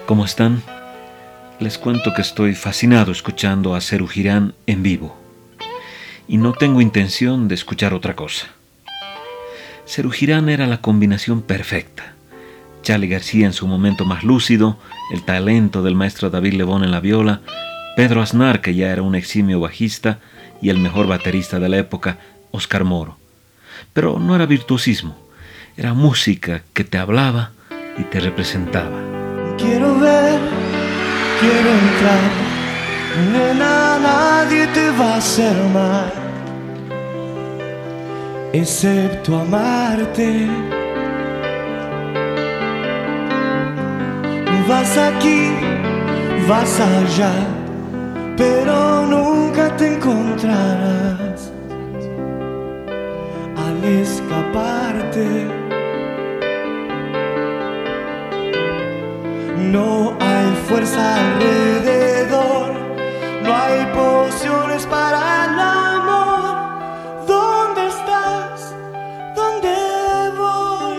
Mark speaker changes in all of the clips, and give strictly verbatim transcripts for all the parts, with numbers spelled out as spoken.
Speaker 1: ¿Cómo están? Les cuento que estoy fascinado escuchando a Serú Girán en vivo y no tengo intención de escuchar otra cosa. Serú Girán era la combinación perfecta. Charly García en su momento más lúcido, el talento del maestro David Lebón en la viola, Pedro Aznar, que ya era un eximio bajista, y el mejor baterista de la época, Oscar Moro. Pero no era virtuosismo, era música que te hablaba y te representaba.
Speaker 2: Quiero ver, quiero entrar, nena, nadie te va a hacer mal, excepto amarte. Vas aquí, vas allá, pero nunca te encontrarás al escaparte. No hay fuerza alrededor, no hay pociones para el amor. ¿Dónde estás? ¿Dónde voy?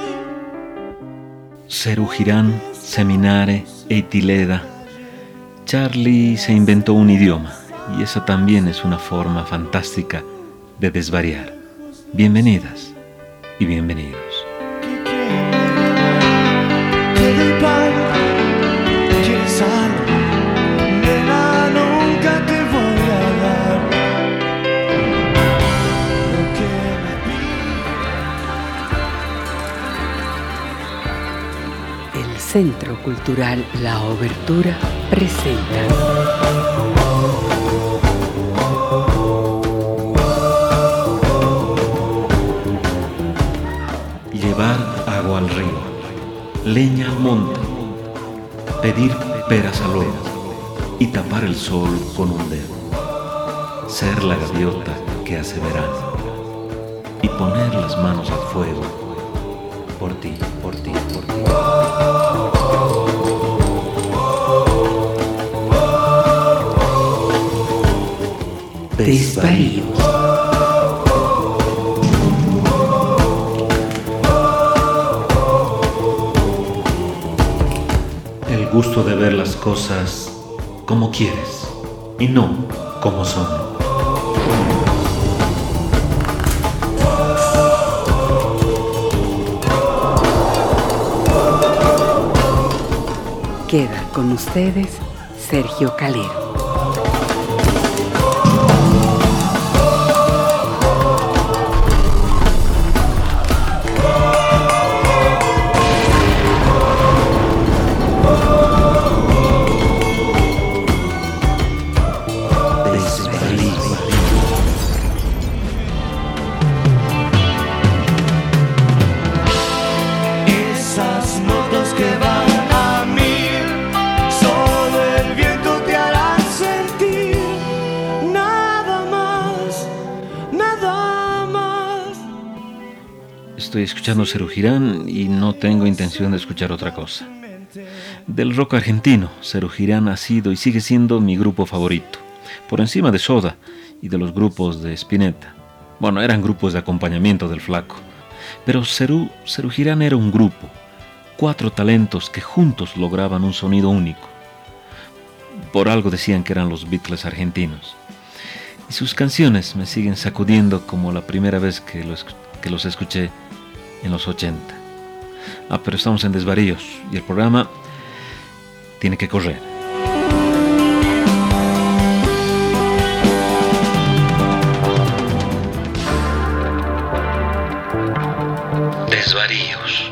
Speaker 1: Serú Girán, Seminare, Eitileda. Charly se inventó un idioma y esa también es una forma fantástica de desvariar. Bienvenidas y bienvenidos.
Speaker 3: Centro Cultural La Obertura presenta
Speaker 1: Llevar agua al río, leña al monte, pedir peras al horno y tapar el sol con un dedo, ser la gaviota que hace verano y poner las manos al fuego por ti, por ti, por ti.
Speaker 3: Desvaríos.
Speaker 1: El gusto de ver las cosas como quieres y no como son.
Speaker 3: Queda con ustedes Sergio Calero.
Speaker 2: Esas notas que van a mil, solo el viento te hará sentir. Nada más, nada más.
Speaker 1: Estoy escuchando Serú Girán y no tengo intención de escuchar otra cosa. Del rock argentino, Serú Girán ha sido y sigue siendo mi grupo favorito, por encima de Soda y de los grupos de Spinetta. Bueno, eran grupos de acompañamiento del Flaco, pero Serú, Serú Girán era un grupo, cuatro talentos que juntos lograban un sonido único. Por algo decían que eran los Beatles argentinos. Y sus canciones me siguen sacudiendo como la primera vez que los, que los escuché en los ochenta. Ah, pero estamos en Desvaríos y el programa tiene que correr. Desvaríos.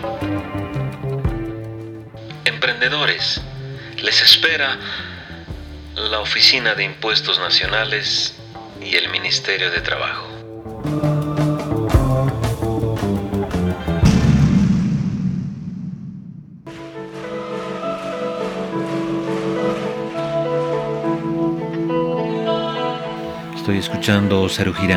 Speaker 1: Emprendedores, les espera la Oficina de Impuestos Nacionales y el Ministerio de Trabajo. Estoy escuchando Serú Girán.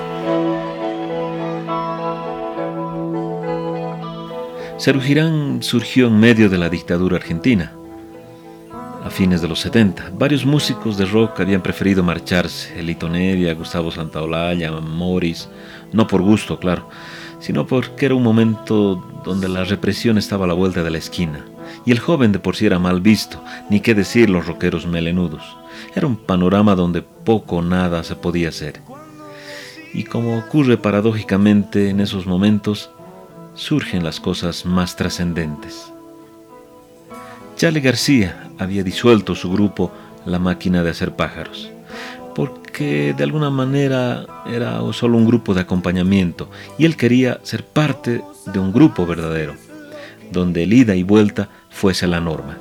Speaker 1: Serú Girán surgió en medio de la dictadura argentina. A fines de los setenta, varios músicos de rock habían preferido marcharse. Lito Nevia, Gustavo Santaolalla, Morris, no por gusto, claro, sino porque era un momento donde la represión estaba a la vuelta de la esquina, y el joven de por sí era mal visto, ni qué decir los rockeros melenudos. Era un panorama donde poco o nada se podía hacer. Y como ocurre paradójicamente en esos momentos, surgen las cosas más trascendentes. Charly García había disuelto su grupo La Máquina de Hacer Pájaros, porque de alguna manera era solo un grupo de acompañamiento, y él quería ser parte de un grupo verdadero, donde el ida y vuelta fuese la norma.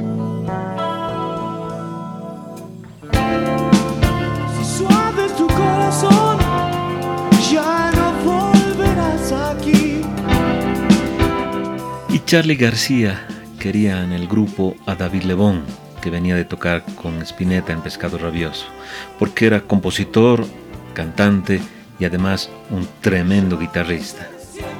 Speaker 2: Si suave es tu corazón, ya no volverás aquí.
Speaker 1: Y Charly García quería en el grupo a David Lebón, que venía de tocar con Spinetta en Pescado Rabioso, porque era compositor, cantante y además un tremendo guitarrista.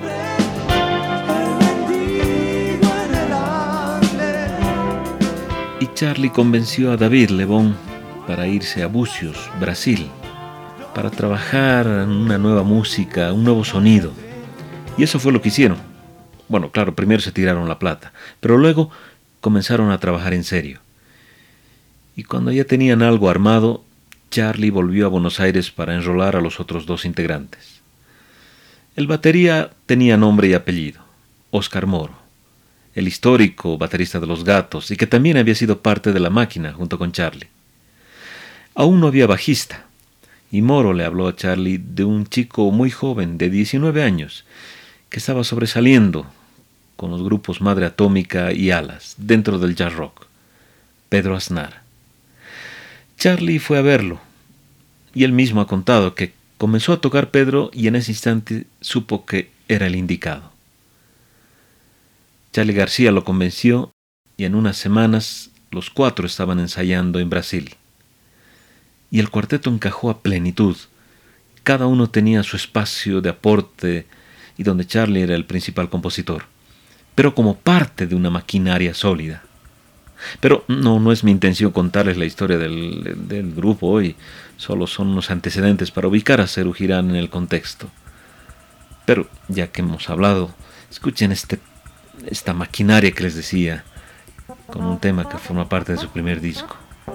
Speaker 1: Y Charly convenció a David Lebón para irse a Bucios, Brasil, para trabajar en una nueva música, un nuevo sonido. Y eso fue lo que hicieron. Bueno, claro, primero se tiraron la plata, pero luego comenzaron a trabajar en serio. Y cuando ya tenían algo armado, Charly volvió a Buenos Aires para enrolar a los otros dos integrantes. El batería tenía nombre y apellido, Oscar Moro, el histórico baterista de Los Gatos, y que también había sido parte de La Máquina junto con Charly. Aún no había bajista, y Moro le habló a Charly de un chico muy joven, de diecinueve años, que estaba sobresaliendo con los grupos Madre Atómica y Alas, dentro del jazz rock, Pedro Aznar. Charly fue a verlo, y él mismo ha contado que comenzó a tocar Pedro y en ese instante supo que era el indicado. Charly García lo convenció y en unas semanas los cuatro estaban ensayando en Brasil. Y el cuarteto encajó a plenitud. Cada uno tenía su espacio de aporte y donde Charly era el principal compositor, pero como parte de una maquinaria sólida. Pero no, no es mi intención contarles la historia del, del grupo hoy, solo son unos antecedentes para ubicar a Serú Girán en el contexto. Pero ya que hemos hablado, escuchen este, esta maquinaria que les decía, con un tema que forma parte de su primer disco.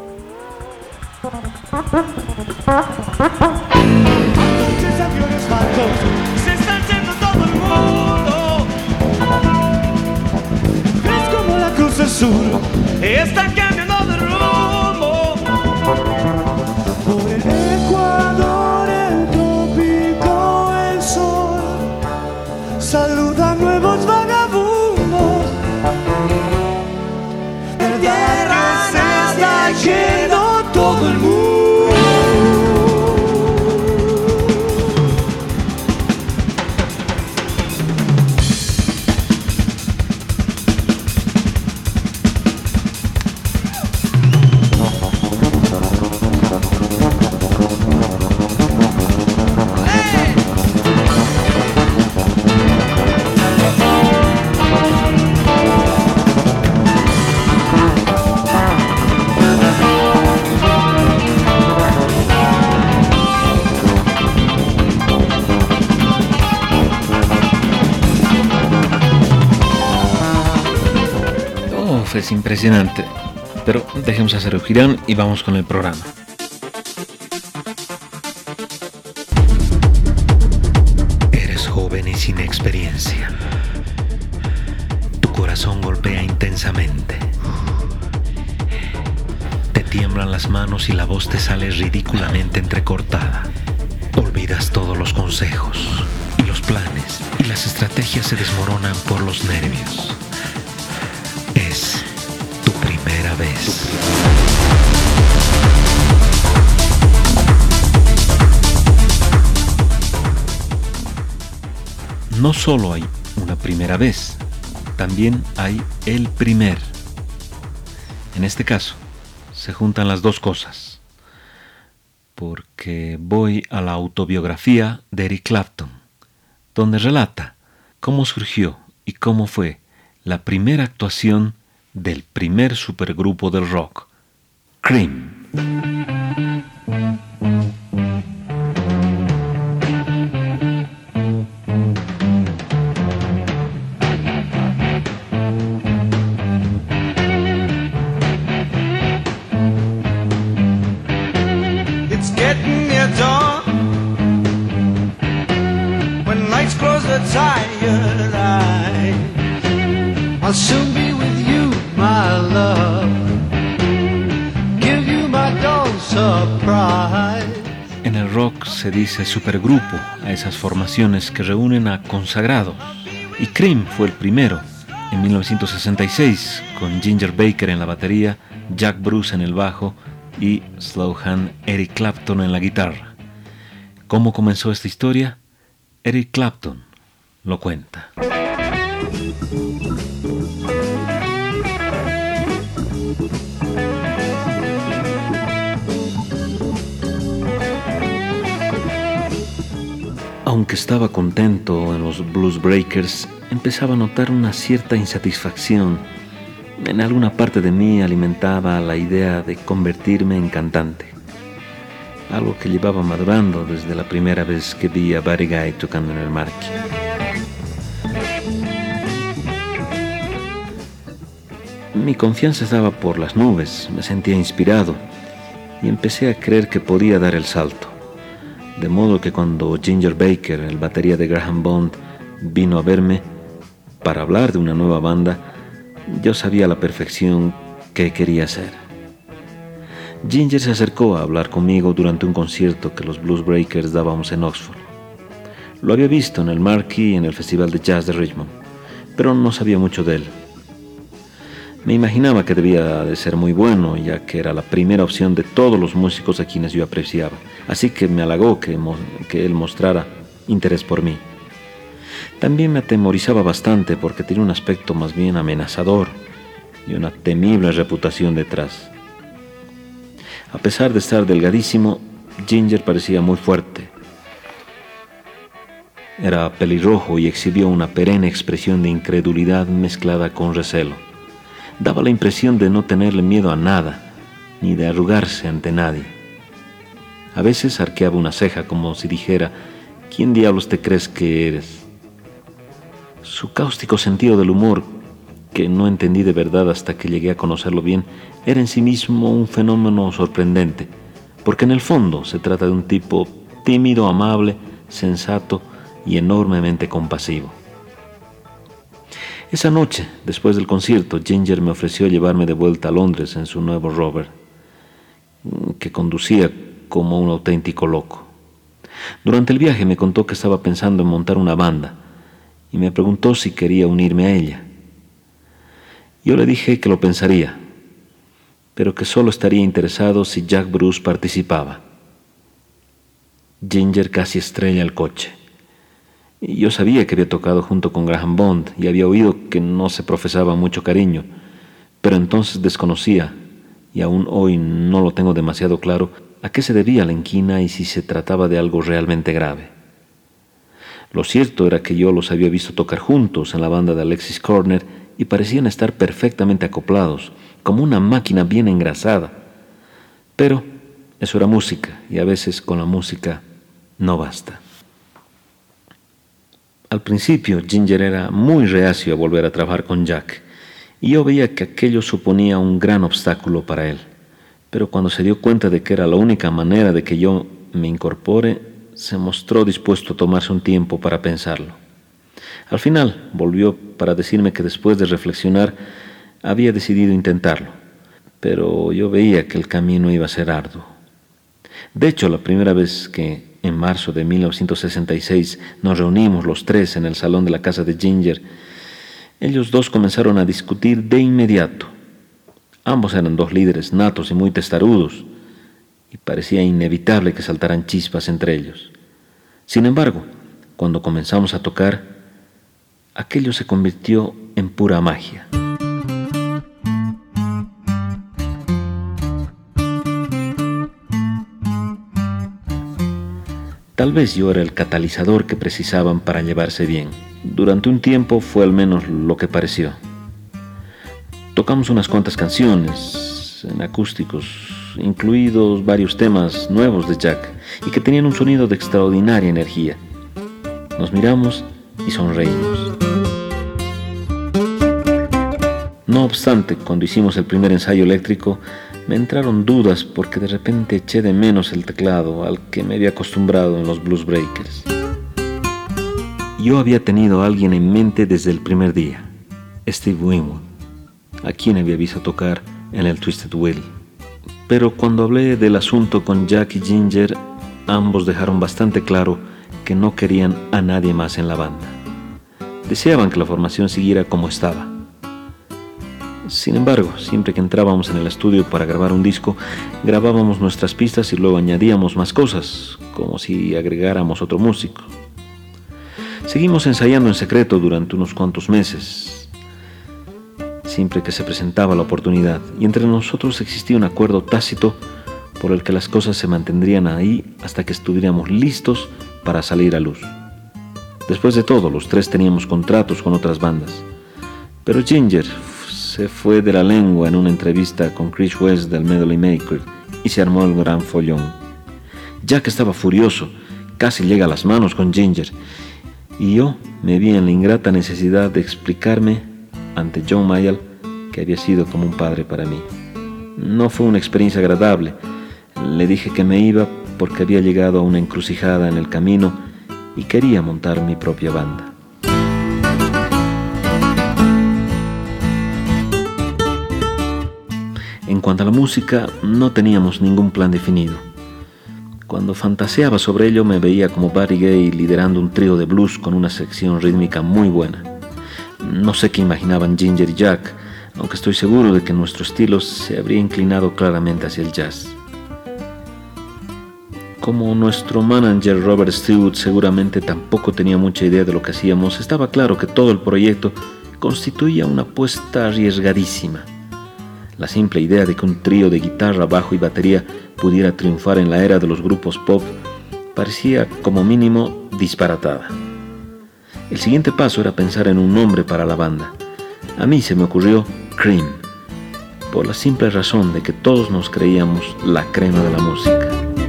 Speaker 2: Coches, aviones, barcos, se están yendo todo el mundo. Es como la Cruz del Sur, está cambiando de rumbo. Por el Ecuador, el trópico, el sol saluda nuevos vagabundos. De tierra se está yendo todo el mundo.
Speaker 1: Es impresionante, pero dejemos a Serú Girán y vamos con el programa. Eres joven y sin experiencia. Tu corazón golpea intensamente. Te tiemblan las manos y la voz te sale ridículamente entrecortada. Olvidas todos los consejos y los planes y las estrategias se desmoronan por los nervios. Es tu primera vez. No solo hay una primera vez, también hay el primer. En este caso, se juntan las dos cosas, porque voy a la autobiografía de Eric Clapton, donde relata cómo surgió y cómo fue la primera actuación del primer supergrupo del rock, Cream.
Speaker 2: I'll soon be with you, my love. Give you my dawn surprise.
Speaker 1: En el rock se dice supergrupo a esas formaciones que reúnen a consagrados. Y Cream fue el primero, en mil novecientos sesenta y seis, con Ginger Baker en la batería, Jack Bruce en el bajo y Slowhand Eric Clapton en la guitarra. ¿Cómo comenzó esta historia? Eric Clapton lo cuenta. Aunque estaba contento en los Blues Breakers, empezaba a notar una cierta insatisfacción. En alguna parte de mí alimentaba la idea de convertirme en cantante, algo que llevaba madurando desde la primera vez que vi a Buddy Guy tocando en el Marquee. Mi confianza estaba por las nubes, me sentía inspirado y empecé a creer que podía dar el salto. De modo que cuando Ginger Baker, el batería de Graham Bond, vino a verme para hablar de una nueva banda, yo sabía a la perfección qué quería hacer. Ginger se acercó a hablar conmigo durante un concierto que los Blues Breakers dábamos en Oxford. Lo había visto en el Marquee y en el Festival de Jazz de Richmond, pero no sabía mucho de él. Me imaginaba que debía de ser muy bueno, ya que era la primera opción de todos los músicos a quienes yo apreciaba, así que me halagó que, que él mostrara interés por mí. También me atemorizaba bastante porque tenía un aspecto más bien amenazador y una temible reputación detrás. A pesar de estar delgadísimo, Ginger parecía muy fuerte. Era pelirrojo y exhibió una perenne expresión de incredulidad mezclada con recelo. Daba la impresión de no tenerle miedo a nada, ni de arrugarse ante nadie. A veces arqueaba una ceja como si dijera: ¿quién diablos te crees que eres? Su cáustico sentido del humor, que no entendí de verdad hasta que llegué a conocerlo bien, era en sí mismo un fenómeno sorprendente, porque en el fondo se trata de un tipo tímido, amable, sensato y enormemente compasivo. Esa noche, después del concierto, Ginger me ofreció llevarme de vuelta a Londres en su nuevo Rover, que conducía como un auténtico loco. Durante el viaje me contó que estaba pensando en montar una banda y me preguntó si quería unirme a ella. Yo le dije que lo pensaría, pero que solo estaría interesado si Jack Bruce participaba. Ginger casi estrella el coche. Yo sabía que había tocado junto con Graham Bond y había oído que no se profesaba mucho cariño, pero entonces desconocía, y aún hoy no lo tengo demasiado claro, a qué se debía la inquina y si se trataba de algo realmente grave. Lo cierto era que yo los había visto tocar juntos en la banda de Alexis Corner y parecían estar perfectamente acoplados, como una máquina bien engrasada. Pero eso era música, y a veces con la música no basta. Al principio, Ginger era muy reacio a volver a trabajar con Jack, y yo veía que aquello suponía un gran obstáculo para él. Pero cuando se dio cuenta de que era la única manera de que yo me incorpore, se mostró dispuesto a tomarse un tiempo para pensarlo. Al final, volvió para decirme que después de reflexionar, había decidido intentarlo, pero yo veía que el camino iba a ser arduo. De hecho, la primera vez que en marzo de mil novecientos sesenta y seis nos reunimos los tres en el salón de la casa de Ginger, ellos dos comenzaron a discutir de inmediato. Ambos eran dos líderes natos y muy testarudos, y parecía inevitable que saltaran chispas entre ellos. Sin embargo, cuando comenzamos a tocar, aquello se convirtió en pura magia. Tal vez yo era el catalizador que precisaban para llevarse bien. Durante un tiempo fue al menos lo que pareció. Tocamos unas cuantas canciones en acústicos, incluidos varios temas nuevos de Jack, y que tenían un sonido de extraordinaria energía. Nos miramos y sonreímos. No obstante, cuando hicimos el primer ensayo eléctrico, me entraron dudas porque de repente eché de menos el teclado al que me había acostumbrado en los Blues Breakers. Yo había tenido a alguien en mente desde el primer día. Steve Winwood, a quien había visto tocar en el Twisted Wheel. Pero cuando hablé del asunto con Jack y Ginger, ambos dejaron bastante claro que no querían a nadie más en la banda. Deseaban que la formación siguiera como estaba. Sin embargo, siempre que entrábamos en el estudio para grabar un disco, grabábamos nuestras pistas y luego añadíamos más cosas, como si agregáramos otro músico. Seguimos ensayando en secreto durante unos cuantos meses, siempre que se presentaba la oportunidad, y entre nosotros existía un acuerdo tácito por el que las cosas se mantendrían ahí hasta que estuviéramos listos para salir a luz. Después de todo, los tres teníamos contratos con otras bandas, pero Ginger se fue de la lengua en una entrevista con Chris West del Melody Maker y se armó el gran follón. Jack estaba furioso, casi llega a las manos con Ginger, y yo me vi en la ingrata necesidad de explicarme ante John Mayall que había sido como un padre para mí. No fue una experiencia agradable. Le dije que me iba porque había llegado a una encrucijada en el camino y quería montar mi propia banda. En cuanto a la música, no teníamos ningún plan definido. Cuando fantaseaba sobre ello, me veía como Buddy Gay liderando un trío de blues con una sección rítmica muy buena. No sé qué imaginaban Ginger y Jack, aunque estoy seguro de que nuestro estilo se habría inclinado claramente hacia el jazz. Como nuestro manager Robert Stewart seguramente tampoco tenía mucha idea de lo que hacíamos, estaba claro que todo el proyecto constituía una apuesta arriesgadísima. La simple idea de que un trío de guitarra, bajo y batería pudiera triunfar en la era de los grupos pop parecía como mínimo disparatada. El siguiente paso era pensar en un nombre para la banda. A mí se me ocurrió Cream, por la simple razón de que todos nos creíamos la crema de la música.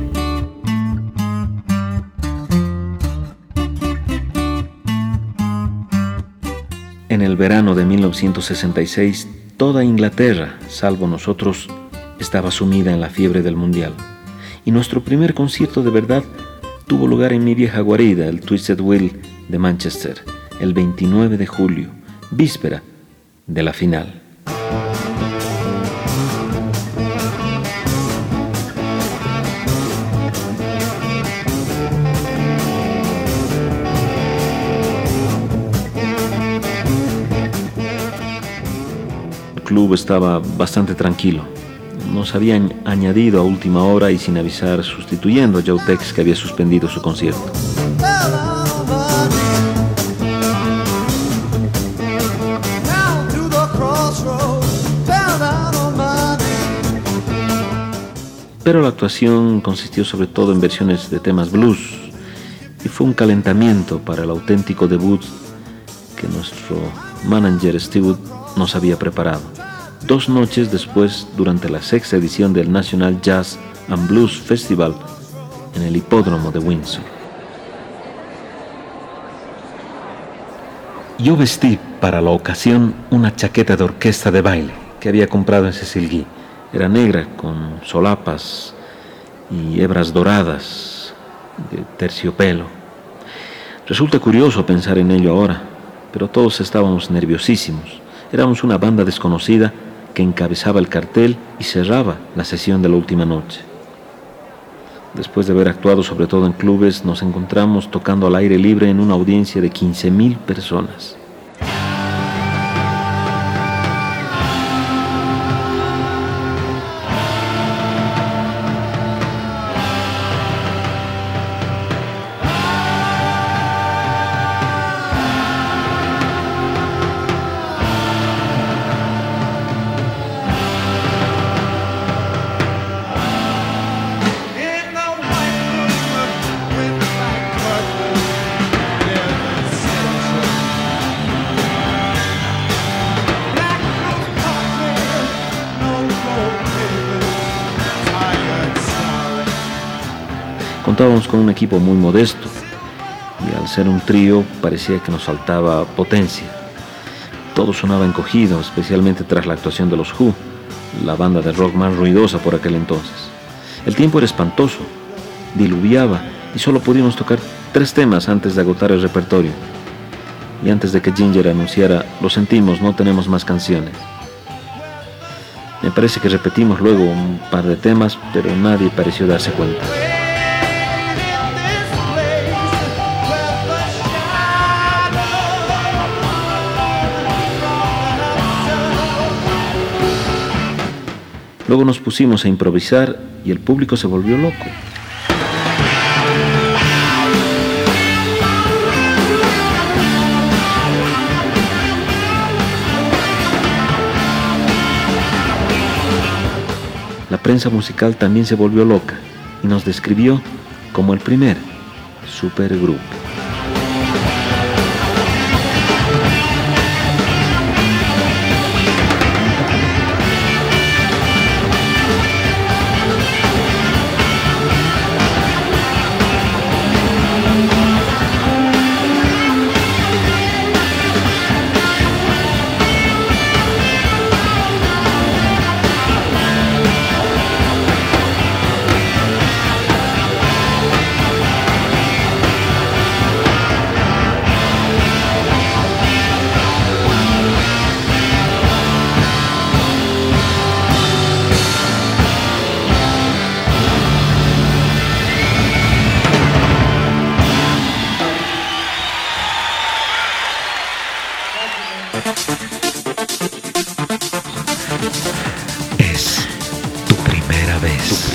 Speaker 1: En el verano de mil novecientos sesenta y seis, toda Inglaterra, salvo nosotros, estaba sumida en la fiebre del mundial. Y nuestro primer concierto de verdad tuvo lugar en mi vieja guarida, el Twisted Wheel de Manchester, el veintinueve de julio, víspera de la final. El club estaba bastante tranquilo. Nos habían añadido a última hora y sin avisar, sustituyendo a Joe Tex, que había suspendido su concierto. Pero la actuación consistió sobre todo en versiones de temas blues y fue un calentamiento para el auténtico debut que nuestro manager Stewart nos había preparado. Dos noches después, durante la sexta edición del National Jazz and Blues Festival en el hipódromo de Windsor. Yo vestí para la ocasión una chaqueta de orquesta de baile que había comprado en Cecil Guy. Era negra con solapas y hebras doradas de terciopelo. Resulta curioso pensar en ello ahora, pero todos estábamos nerviosísimos. Éramos una banda desconocida que encabezaba el cartel y cerraba la sesión de la última noche. Después de haber actuado sobre todo en clubes, nos encontramos tocando al aire libre en una audiencia de quince mil personas. Contábamos con un equipo muy modesto y al ser un trío parecía que nos faltaba potencia. Todo sonaba encogido, especialmente tras la actuación de los Who, la banda de rock más ruidosa por aquel entonces. El tiempo era espantoso, diluviaba y solo pudimos tocar tres temas antes de agotar el repertorio. y antes de que Ginger anunciara, lo sentimos, no tenemos más canciones. Me parece que repetimos luego un par de temas, pero nadie pareció darse cuenta. Luego nos pusimos a improvisar y el público se volvió loco. La prensa musical también se volvió loca y nos describió como el primer supergrupo. Es tu primera vez.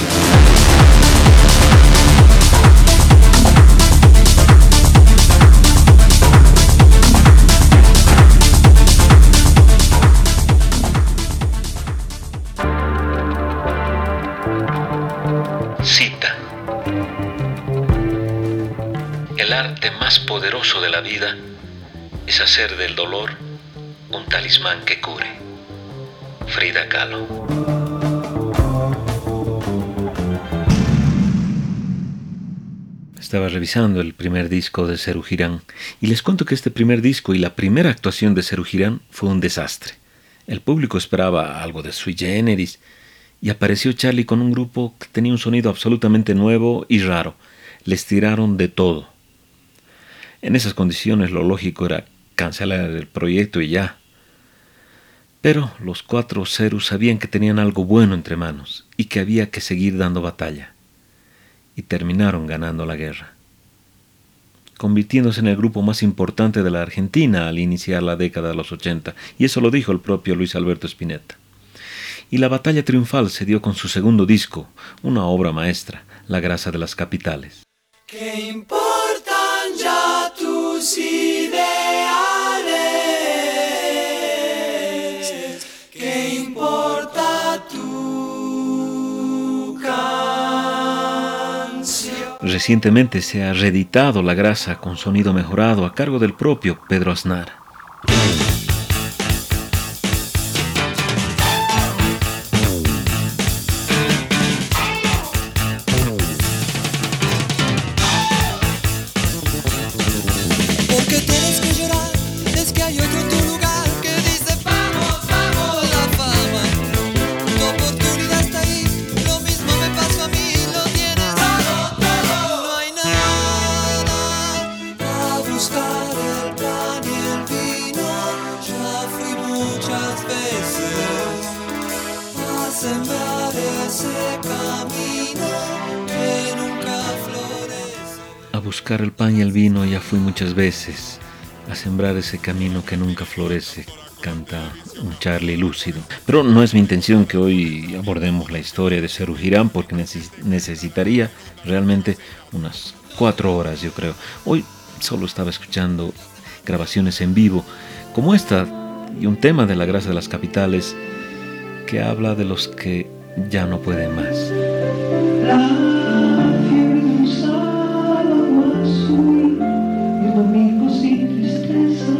Speaker 1: Cita. El arte más poderoso de la vida es hacer del dolor un talismán que cure. Frida Kahlo. Estaba revisando el primer disco de Serú Girán y les cuento que este primer disco y la primera actuación de Serú Girán fue un desastre. El público esperaba algo de sui generis y apareció Charly con un grupo que tenía un sonido absolutamente nuevo y raro. Les tiraron de todo. En esas condiciones lo lógico era cancelar el proyecto y ya. Pero los cuatro Serú sabían que tenían algo bueno entre manos y que había que seguir dando batalla. Y terminaron ganando la guerra, convirtiéndose en el grupo más importante de la Argentina al iniciar la década de los ochenta, y eso lo dijo el propio Luis Alberto Spinetta. Y la batalla triunfal se dio con su segundo disco, una obra maestra, La grasa de las capitales.
Speaker 2: ¿Qué importan ya tus ideales? ¿Qué importa tu canción?
Speaker 1: Recientemente se ha reeditado La grasa con sonido mejorado a cargo del propio Pedro Aznar.
Speaker 2: Porque tienes que llorar, es que hay otro en tu lugar que dice vamos, vamos, la fama. Tu oportunidad está ahí, lo mismo me pasó a mí, lo tienes todo, todo. No hay nada a buscar el pan y el vino. Ya fui muchas veces a sembrar ese camino que nunca florece.
Speaker 1: A buscar el pan y el vino ya fui muchas veces, a sembrar ese camino que nunca florece, canta un Charly lúcido. Pero no es mi intención que hoy abordemos la historia de Serú Girán, porque neces- necesitaría realmente unas cuatro horas, yo creo. Hoy solo estaba escuchando grabaciones en vivo, como esta, y un tema de La grasa de las capitales, que habla de los que ya no pueden más.
Speaker 2: La fiebre de un sábado azul y domingos sin tristeza.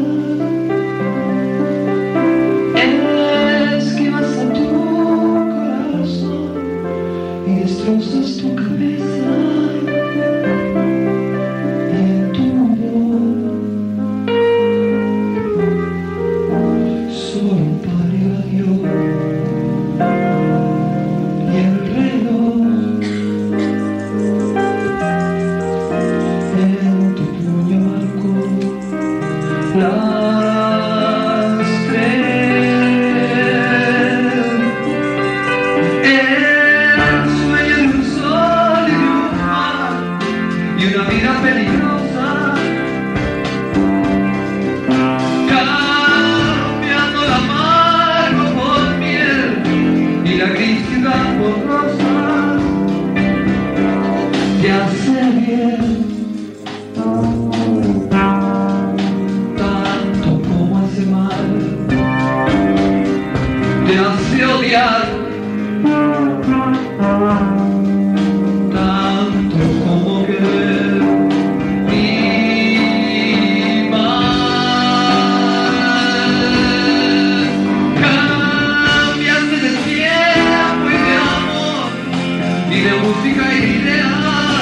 Speaker 2: Esquivas a tu corazón y destrozas tu cabeza. Y en tu voz soy un parió. Y el reloj
Speaker 4: odiar tanto como querer y más. Cambiaste de tiempo y de amor y de música y de ideas.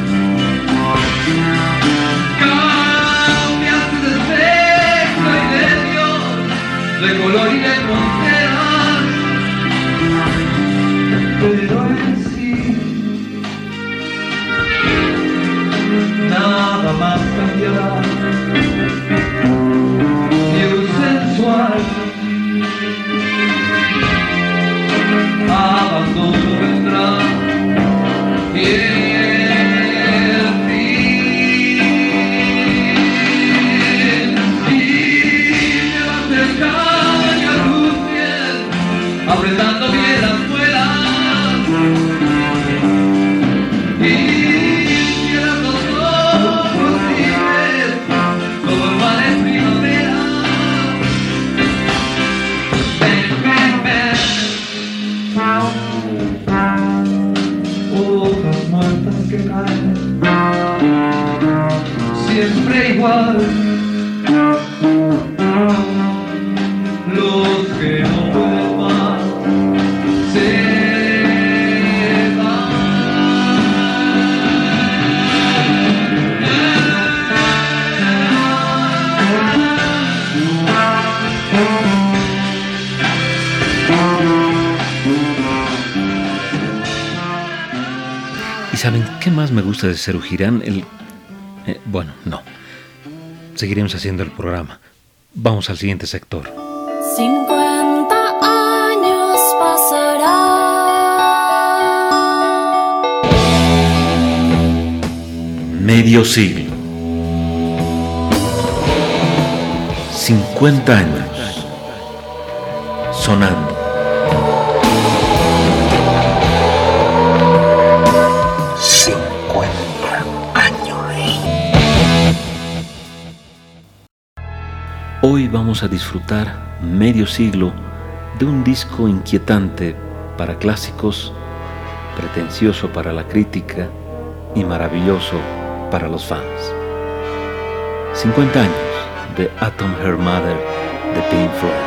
Speaker 4: Cambiaste de sexo y de Dios, de color y de fronteras. Pero en sí nada más cambiará. Y un sensual abandono vendrá. Y el fin, y llevas el caballo a tus pies, apretando bien las muelas. Y cierras los ojos y ves todo el mar en primavera. Ven, ven, ven. Hojas muertas que caen, siempre igual. Los que no pueden más se van.
Speaker 1: ¿Y saben qué más me gusta de Serú Girán? El... eh, bueno, no. Seguiremos haciendo el programa. Vamos al siguiente sector.
Speaker 5: cincuenta años pasarán.
Speaker 1: Medio siglo. cincuenta años. Sonando. cincuenta años. Hoy vamos a disfrutar medio siglo de un disco inquietante para clásicos, pretencioso para la crítica y maravilloso para los fans. cincuenta años de Atom Heart Mother de Pink Floyd.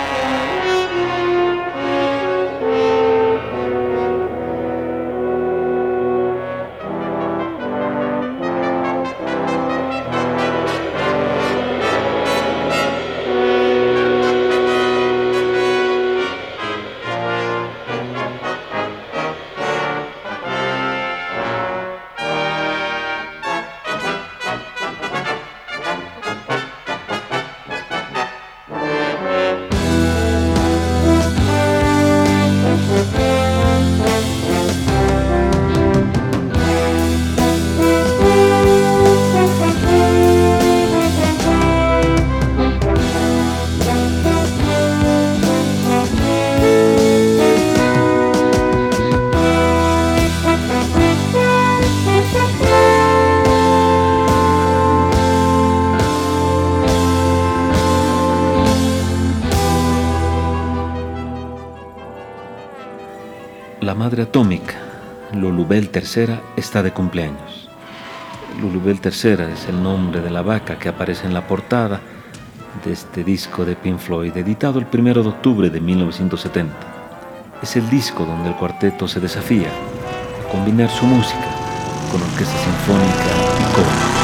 Speaker 1: La madre atómica, Lulubelle tercera, está de cumpleaños. Lulubelle tercera es el nombre de la vaca que aparece en la portada de este disco de Pink Floyd, editado el primero de octubre de mil novecientos setenta. Es el disco donde el cuarteto se desafía a combinar su música con orquesta sinfónica y coro.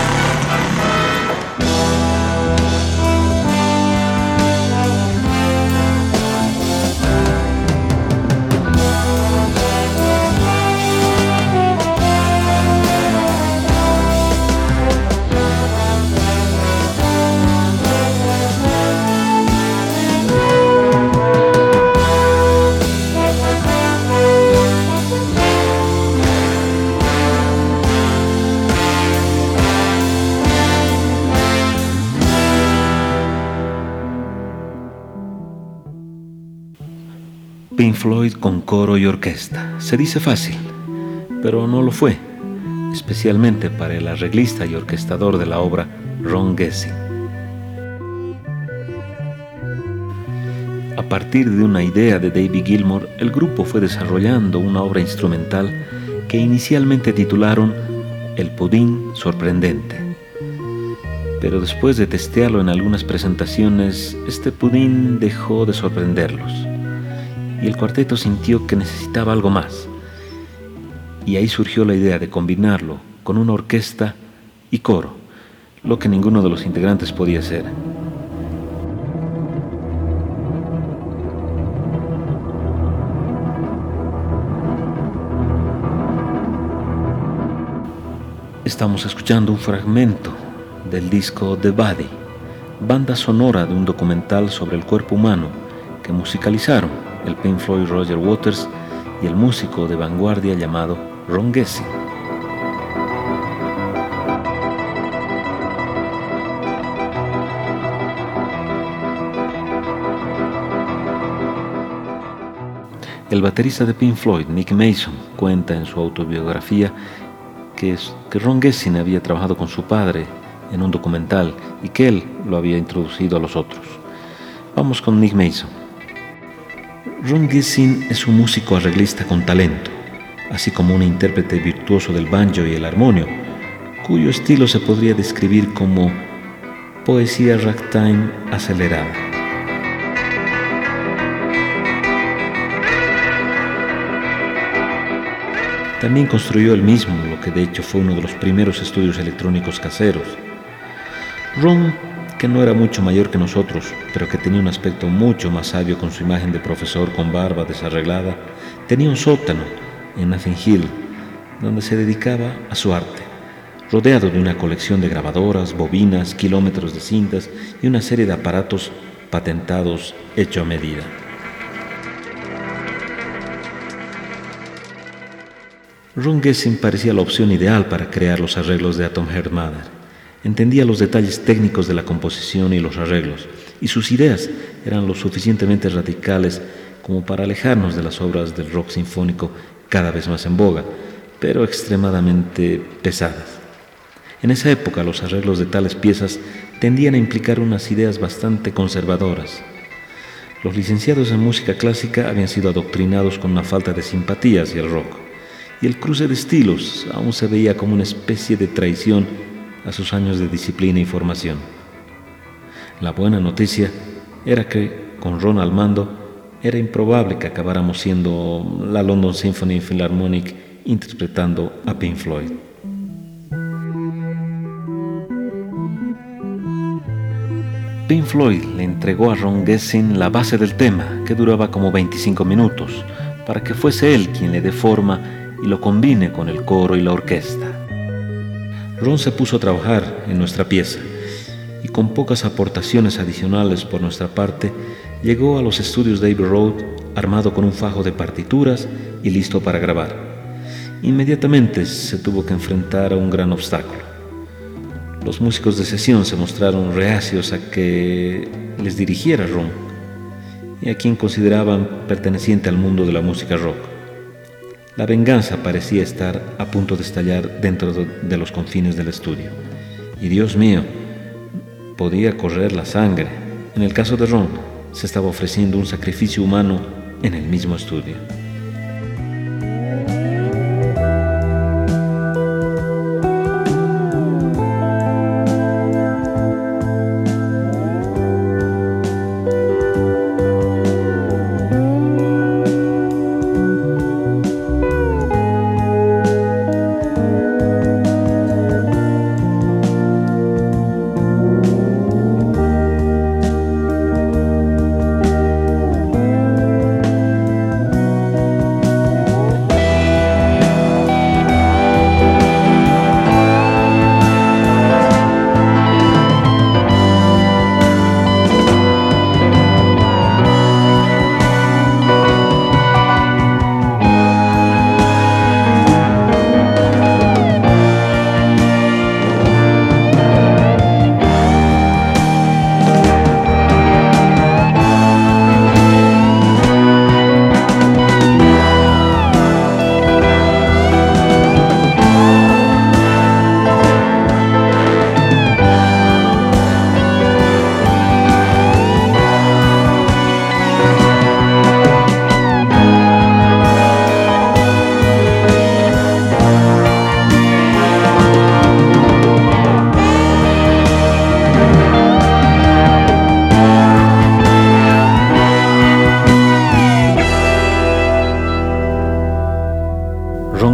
Speaker 1: Pink Floyd con coro y orquesta. Se dice fácil, pero no lo fue, especialmente para el arreglista y orquestador de la obra, Ron Gessing. A A partir de una idea de David Gilmour, el grupo fue desarrollando una obra instrumental que inicialmente titularon El Pudín Sorprendente. Pero después de testearlo en algunas presentaciones, este pudín dejó de sorprenderlos y el cuarteto sintió que necesitaba algo más. Y ahí surgió la idea de combinarlo con una orquesta y coro, lo que ninguno de los integrantes podía hacer. Estamos escuchando un fragmento del disco The Body, banda sonora de un documental sobre el cuerpo humano que musicalizaron el Pink Floyd Roger Waters y el músico de vanguardia llamado Ron Gesing. El baterista de Pink Floyd, Nick Mason, cuenta en su autobiografía que, es, que Ron Gesing había trabajado con su padre en un documental y que él lo había introducido a los otros. Vamos con Nick Mason. Ron Gesing es un músico arreglista con talento, así como un intérprete virtuoso del banjo y el armonio, cuyo estilo se podría describir como poesía ragtime acelerada. También construyó él mismo lo que de hecho fue uno de los primeros estudios electrónicos caseros. Ron, que no era mucho mayor que nosotros, pero que tenía un aspecto mucho más sabio con su imagen de profesor con barba desarreglada, tenía un sótano en Nothing Hill, donde se dedicaba a su arte, rodeado de una colección de grabadoras, bobinas, kilómetros de cintas y una serie de aparatos patentados hecho a medida. Ron Gesing parecía la opción ideal para crear los arreglos de Atom Heart Mother. Entendía los detalles técnicos de la composición y los arreglos, y sus ideas eran lo suficientemente radicales como para alejarnos de las obras del rock sinfónico cada vez más en boga, pero extremadamente pesadas. En esa época los arreglos de tales piezas tendían a implicar unas ideas bastante conservadoras. Los licenciados en música clásica habían sido adoctrinados con una falta de simpatía hacia el rock, y el cruce de estilos aún se veía como una especie de traición a sus años de disciplina y formación. La buena noticia era que, con Ron al mando, era improbable que acabáramos siendo la London Symphony Philharmonic interpretando a Pink Floyd. Pink Floyd le entregó a Ron Gesing la base del tema, que duraba como veinticinco minutos, para que fuese él quien le dé forma y lo combine con el coro y la orquesta. Ron se puso a trabajar en nuestra pieza y con pocas aportaciones adicionales por nuestra parte, llegó a los estudios de Abbey Road armado con un fajo de partituras y listo para grabar. Inmediatamente se tuvo que enfrentar a un gran obstáculo. Los músicos de sesión se mostraron reacios a que les dirigiera Ron, y a quien consideraban perteneciente al mundo de la música rock. La venganza parecía estar a punto de estallar dentro de los confines del estudio. Y Dios mío, podía correr la sangre. En el caso de Ron, se estaba ofreciendo un sacrificio humano en el mismo estudio.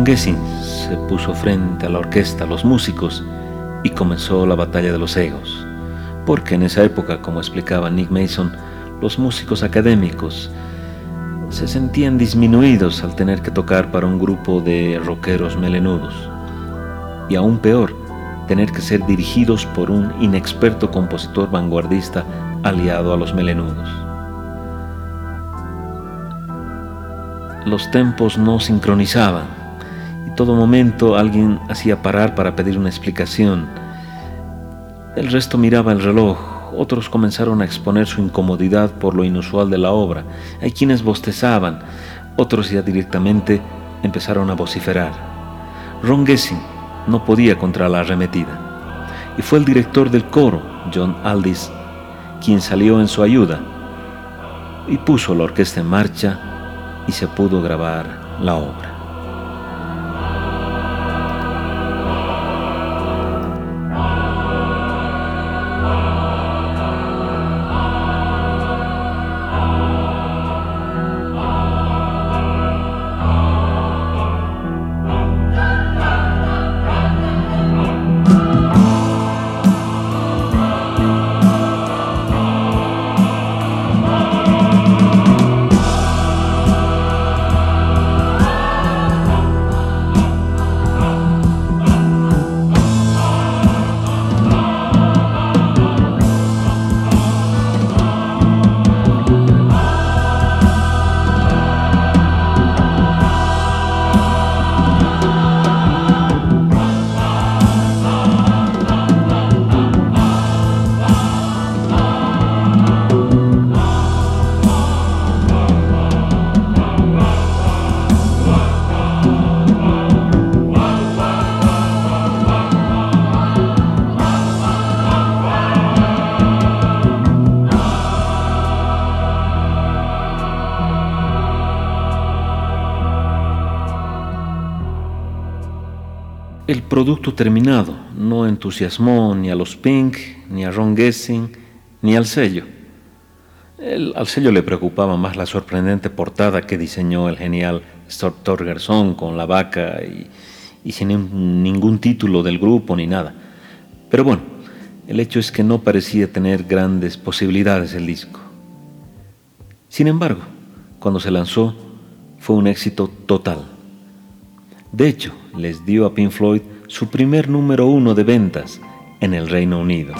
Speaker 1: Gessing se puso frente a la orquesta, a los músicos, y comenzó la batalla de los egos, porque en esa época, como explicaba Nick Mason, los músicos académicos se sentían disminuidos al tener que tocar para un grupo de rockeros melenudos, y aún peor, tener que ser dirigidos por un inexperto compositor vanguardista aliado a los melenudos. Los tempos no sincronizaban, y todo momento alguien hacía parar para pedir una explicación. El resto miraba el reloj, otros comenzaron a exponer su incomodidad por lo inusual de la obra. Hay quienes bostezaban, otros ya directamente empezaron a vociferar. Ron Gessing no podía contra la arremetida, y fue el director del coro, John Aldis, quien salió en su ayuda y puso la orquesta en marcha y se pudo grabar la obra. El producto terminado no entusiasmó ni a los Pink, ni a Ron Gessing, ni al sello. El, al sello le preocupaba más la sorprendente portada que diseñó el genial Stuart Torgerson con la vaca y, y sin un, ningún título del grupo ni nada. Pero bueno, el hecho es que no parecía tener grandes posibilidades el disco. Sin embargo, cuando se lanzó, fue un éxito total. De hecho, les dio a Pink Floyd su primer número uno de ventas en el Reino Unido.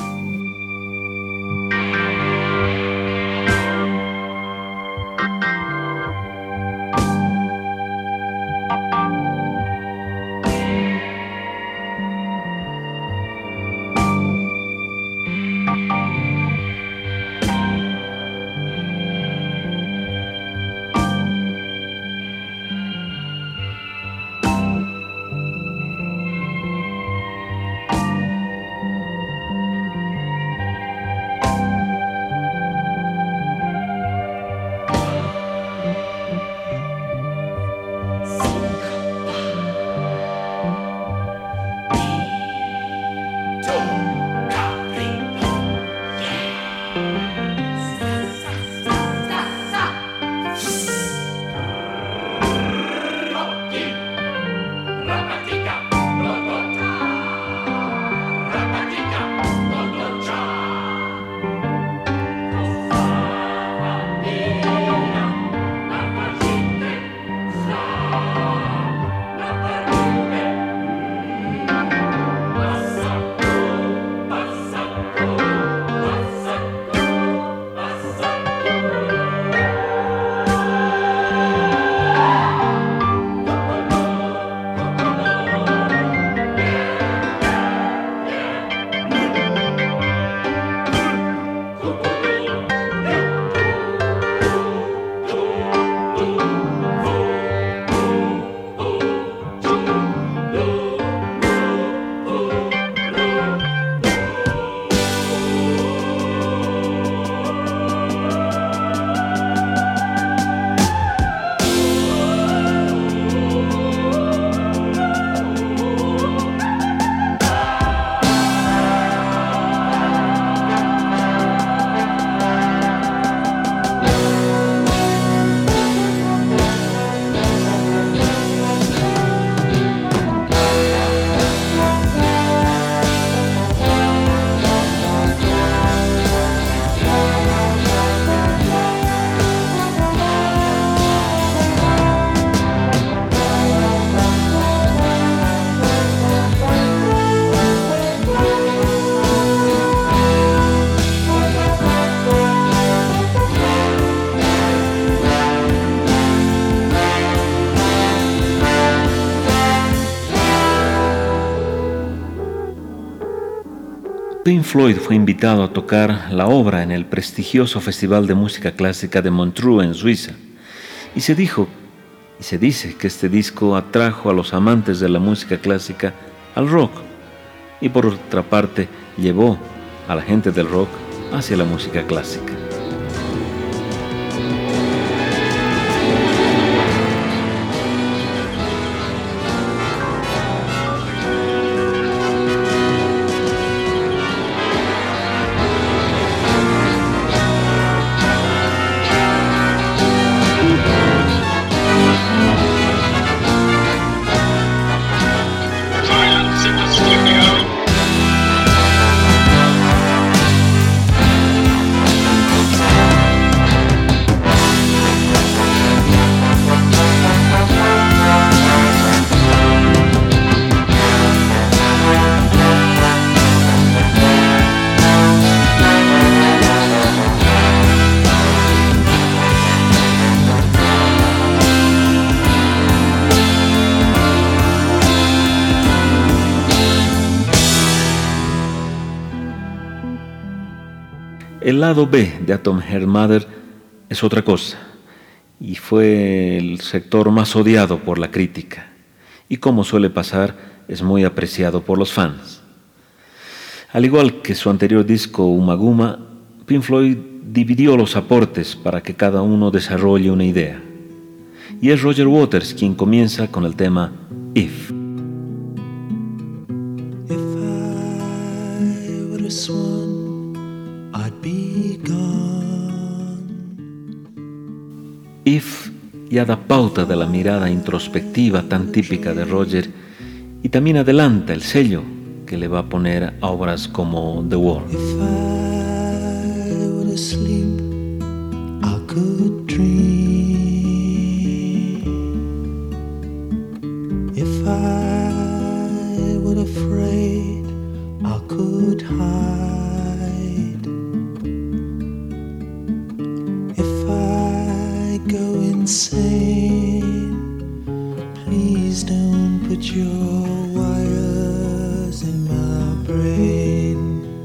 Speaker 1: Pink Floyd fue invitado a tocar la obra en el prestigioso Festival de Música Clásica de Montreux en Suiza, y se dijo y se dice que este disco atrajo a los amantes de la música clásica al rock, y por otra parte llevó a la gente del rock hacia la música clásica. El lado B de Atom Heart Mother es otra cosa, y fue el sector más odiado por la crítica, y como suele pasar, es muy apreciado por los fans. Al igual que su anterior disco Ummagumma, Pink Floyd dividió los aportes para que cada uno desarrolle una idea, y es Roger Waters quien comienza con el tema If.
Speaker 2: If I were a swan, I'd be gone.
Speaker 1: If ya da pauta de la mirada introspectiva tan típica de Roger, y también adelanta el sello que le va a poner a obras como The Wall.
Speaker 2: If I were asleep, I could dream. If I were afraid, I could hide. If I go insane, please don't put your wires in my brain.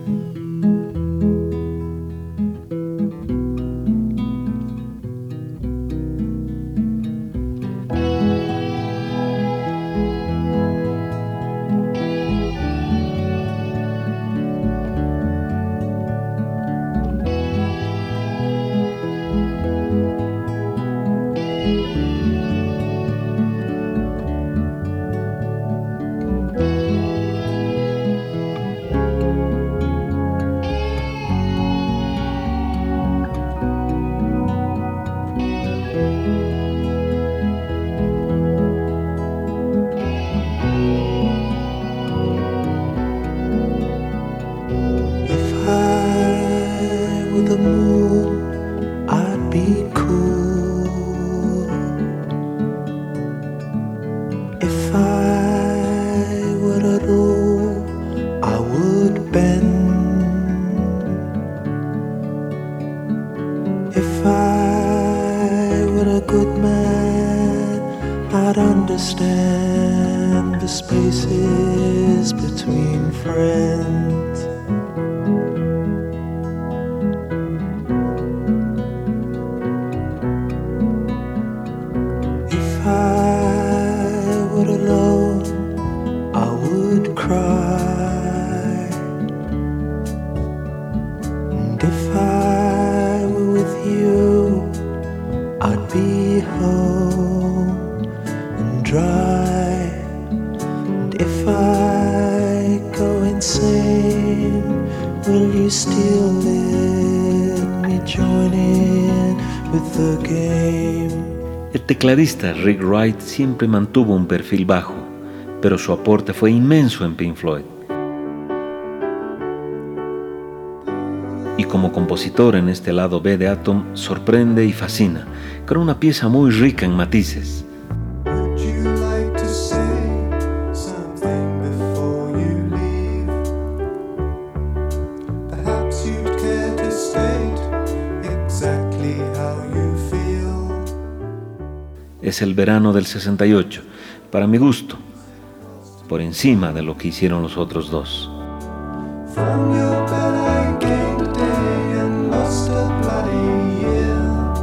Speaker 2: The moon, I'd be cool. If I were a rule, I would bend. If I were a good man, I'd understand the spaces between friends. If I were alone, I would cry. And if I were with you, I'd be home and dry. And if I go insane, will you still let me join in with the game?
Speaker 1: El tecladista Rick Wright siempre mantuvo un perfil bajo, pero su aporte fue inmenso en Pink Floyd. Y como compositor en este lado B de Atom, sorprende y fascina, con una pieza muy rica en matices.
Speaker 2: Would you like to say something before you leave? Perhaps you'd care to state exactly how you feel.
Speaker 1: Es el verano del sesenta y ocho, para mi gusto, por encima de lo que hicieron los otros dos.
Speaker 6: From your bed I gained a day and lost a bloody year.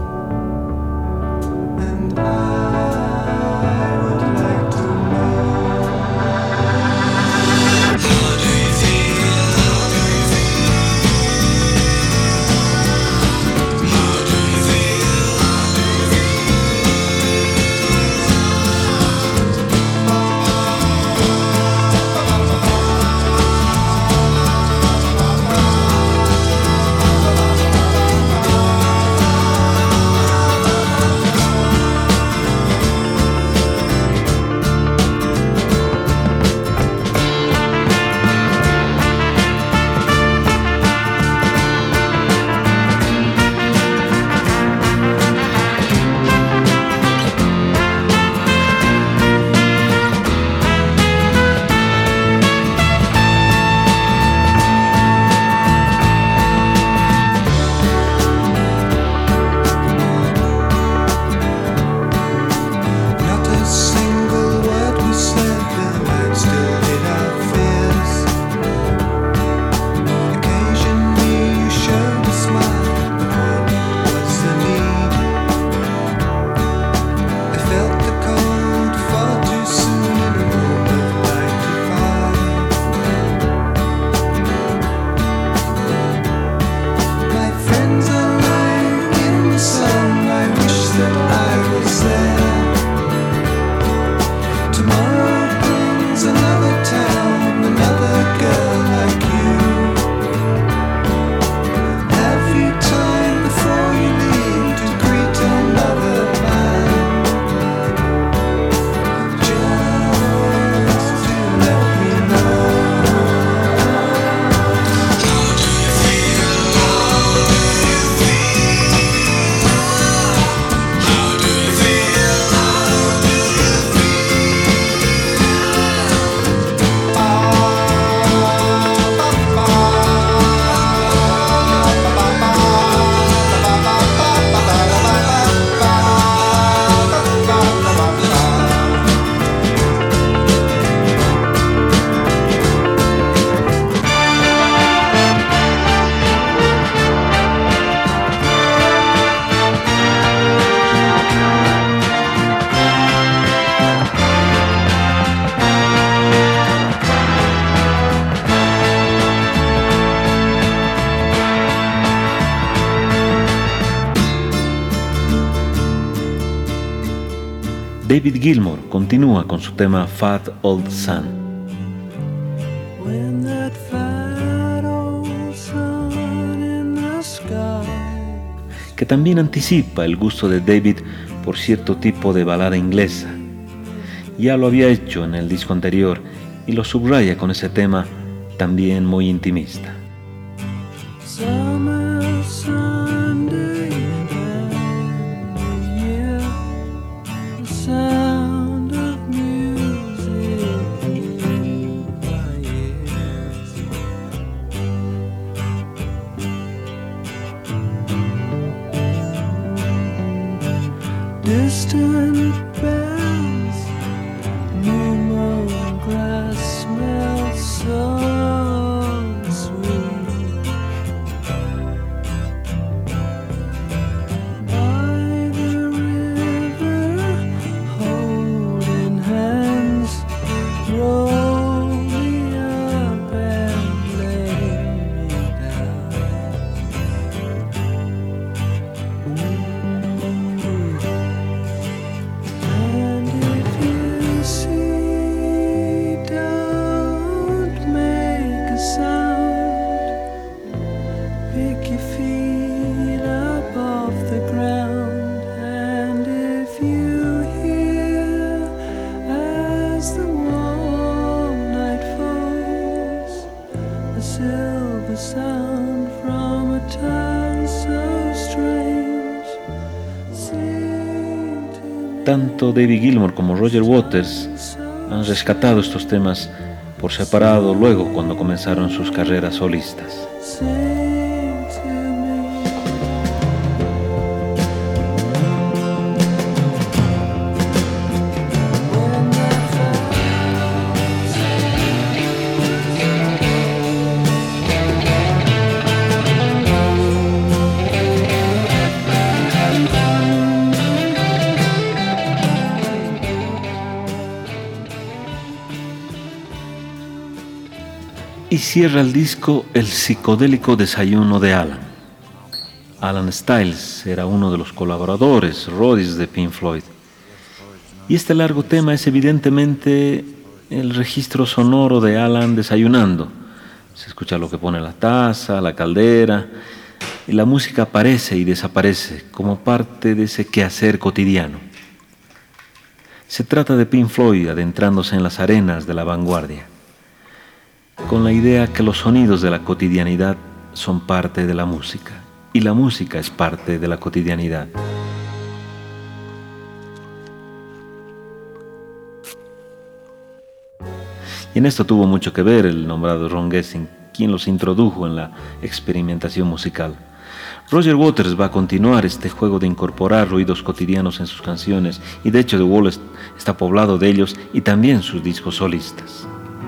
Speaker 6: And I would like to know, how do you feel? How do you feel? How do you feel? How do you feel? Not a single word was said, the night still hid our fears. Occasionally you showed a smile, but what was the need? I felt the cold far too soon in a room of ninety-five. My friends are lying in the sun, I wish that I was there. Tomorrow brings another town, another girl like you. Have you time before you leave to greet another man? Just to let me know. How do you feel? How do you feel? How do you feel? How do you
Speaker 1: David Gilmour continúa con su tema Fat Old Sun,
Speaker 6: When that fat old sun in the sky
Speaker 1: que también anticipa el gusto de David por cierto tipo de balada inglesa. Ya lo había hecho en el disco anterior y lo subraya con ese tema también muy intimista.
Speaker 6: Summer Sunday and the year, the sound of music in my ears. Distant bells, new mown grass smells so sweet. By the river, holding hands, roll me up and lay me down. And if you see, don't make a sound. Pick your feet up off the ground. And if you hear, as the warm night falls, a silver sound from a town so strange, sing to me.
Speaker 1: Tanto David Gilmour como Roger Waters han rescatado estos temas por separado luego cuando comenzaron sus carreras solistas.
Speaker 6: Sing to me. When that fire
Speaker 1: Y cierra el disco el psicodélico Desayuno de Alan. Alan Styles era uno de los colaboradores, roadies de Pink Floyd. Y este largo tema es evidentemente el registro sonoro de Alan desayunando. Se escucha lo que pone la taza, la caldera, y la música aparece y desaparece como parte de ese quehacer cotidiano. Se trata de Pink Floyd adentrándose en las arenas de la vanguardia, con la idea que los sonidos de la cotidianidad son parte de la música, y la música es parte de la cotidianidad. Y en esto tuvo mucho que ver el nombrado Ron Gessing, quien los introdujo en la experimentación musical. Roger Waters va a continuar este juego de incorporar ruidos cotidianos en sus canciones, y de hecho The Wall está poblado de ellos y también sus discos solistas.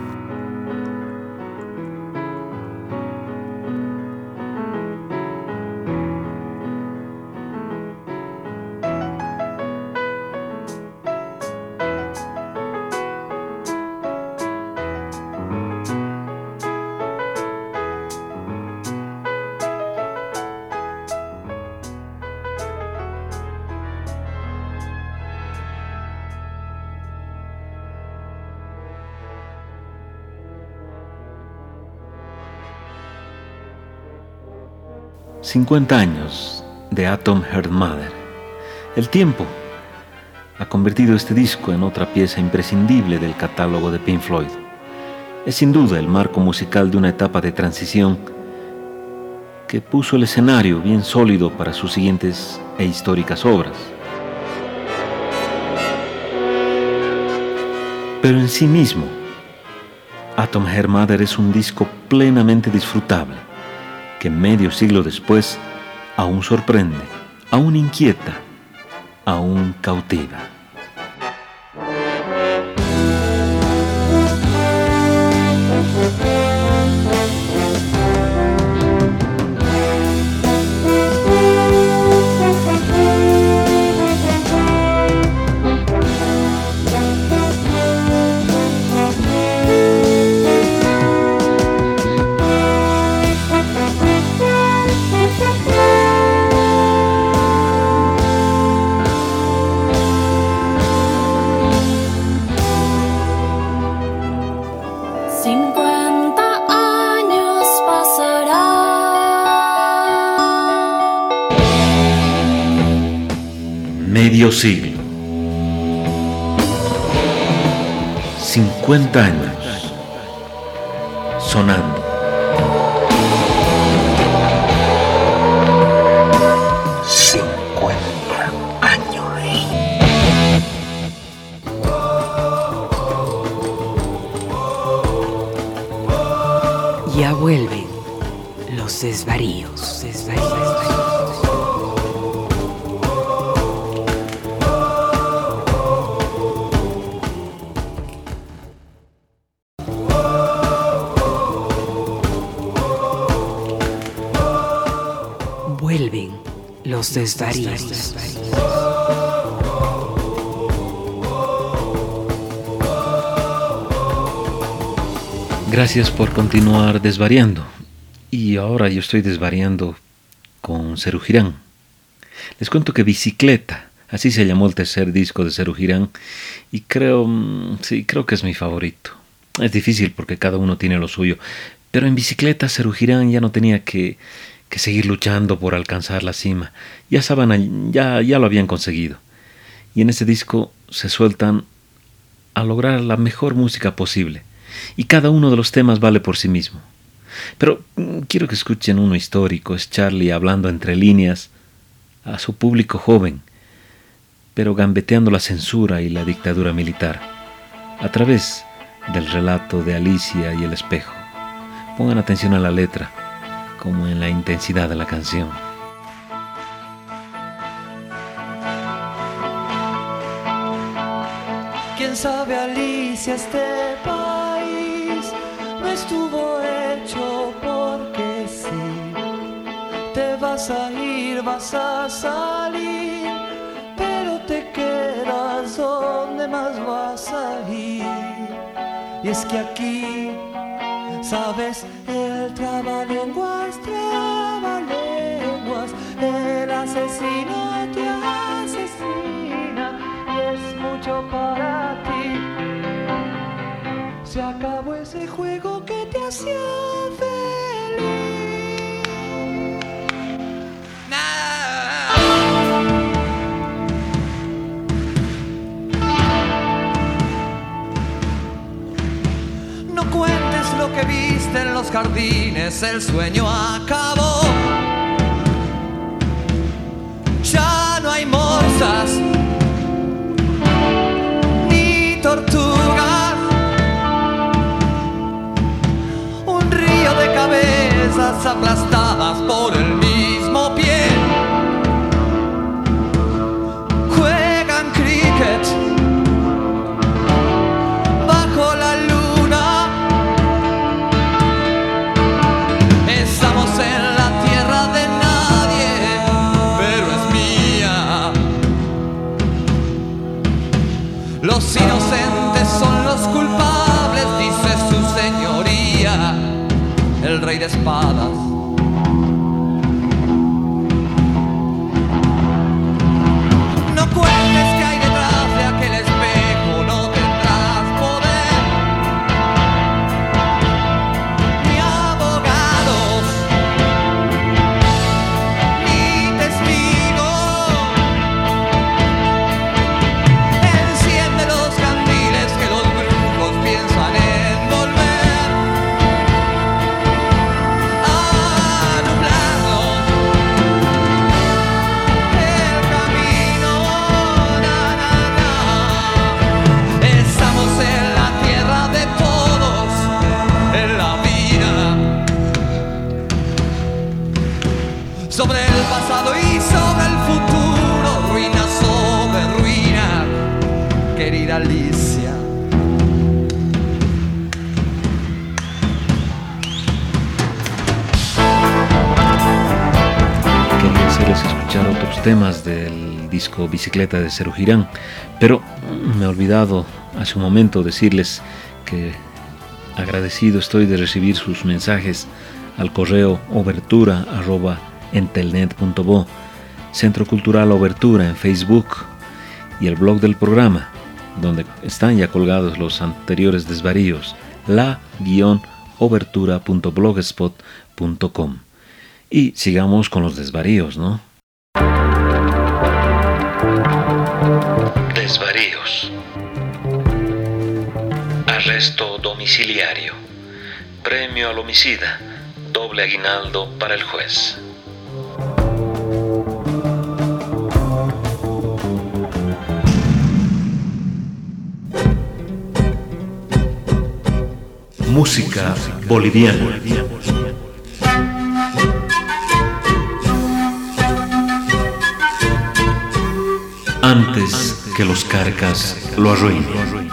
Speaker 1: cincuenta años de Atom Heart Mother. El tiempo ha convertido este disco en otra pieza imprescindible del catálogo de Pink Floyd. Es sin duda el marco musical de una etapa de transición que puso el escenario bien sólido para sus siguientes e históricas obras. Pero en sí mismo, Atom Heart Mother es un disco plenamente disfrutable, que medio siglo después aún sorprende, aún inquieta, aún cautiva.
Speaker 5: cincuenta años pasarán.
Speaker 1: Medio siglo. cincuenta años. Sonando. cincuenta años.
Speaker 3: Ya vuelven los desvaríos, desvaríos. Vuelven los desvaríos.
Speaker 1: Gracias por continuar desvariando. Y ahora yo estoy desvariando con Serú Girán. Les cuento que Bicicleta, así se llamó el tercer disco de Serú Girán, y creo, sí, creo que es mi favorito. Es difícil porque cada uno tiene lo suyo, pero en Bicicleta Serú Girán ya no tenía que, que seguir luchando por alcanzar la cima. Ya saben, ya, ya lo habían conseguido. Y en ese disco se sueltan a lograr la mejor música posible. Y cada uno de los temas vale por sí mismo. Pero mm, quiero que escuchen uno histórico. Es Charlie hablando entre líneas a su público joven, pero gambeteando la censura y la dictadura militar, a través del relato de Alicia y el espejo. Pongan atención a la letra, como en la intensidad de la canción.
Speaker 2: ¿Quién sabe, Alicia, este país no estuvo hecho porque sí? Te vas a ir, vas a salir, pero te quedas donde más vas a ir. Y es que aquí Sabes, el trabalenguas, trabalenguas, el asesino te asesina y es mucho para ti. Se acabó ese juego que te hacía feliz. Nah. No cuentes lo que viste en los jardines, el sueño acabó. Ya no hay morsas ni tortugas. Un río de cabezas aplastadas por el mismo pie. Juegan cricket bajo la luna. Estamos en la tierra de nadie, pero es mía. Los inocentes son los culpables, dice su señoría, el rey de espadas. No cuentes que hay detrás de aquel espejo, no tendrás poder, ni abogados, ni testigos. Enciende los candiles que los brujos piensan envolver, a nublarnos el camino. Na, na, na. Estamos en la tierra de todos, en la vida, sobre el pasado y sobre el futuro, ruina sobre ruina, querida Alicia.
Speaker 1: Quería hacerles escuchar otros temas del disco Bicicleta de Serú Girán, pero me he olvidado hace un momento decirles que agradecido estoy de recibir sus mensajes al correo obertura arroba entelnet punto bo, Centro Cultural Obertura en Facebook y el blog del programa, donde están ya colgados los anteriores desvaríos, la obertura punto blogspot punto com. Y sigamos con los desvaríos, ¿no? Desvaríos. Arresto domiciliario. Premio al homicida. Doble aguinaldo para el juez. Música boliviana. Antes que los carcas lo arruinen.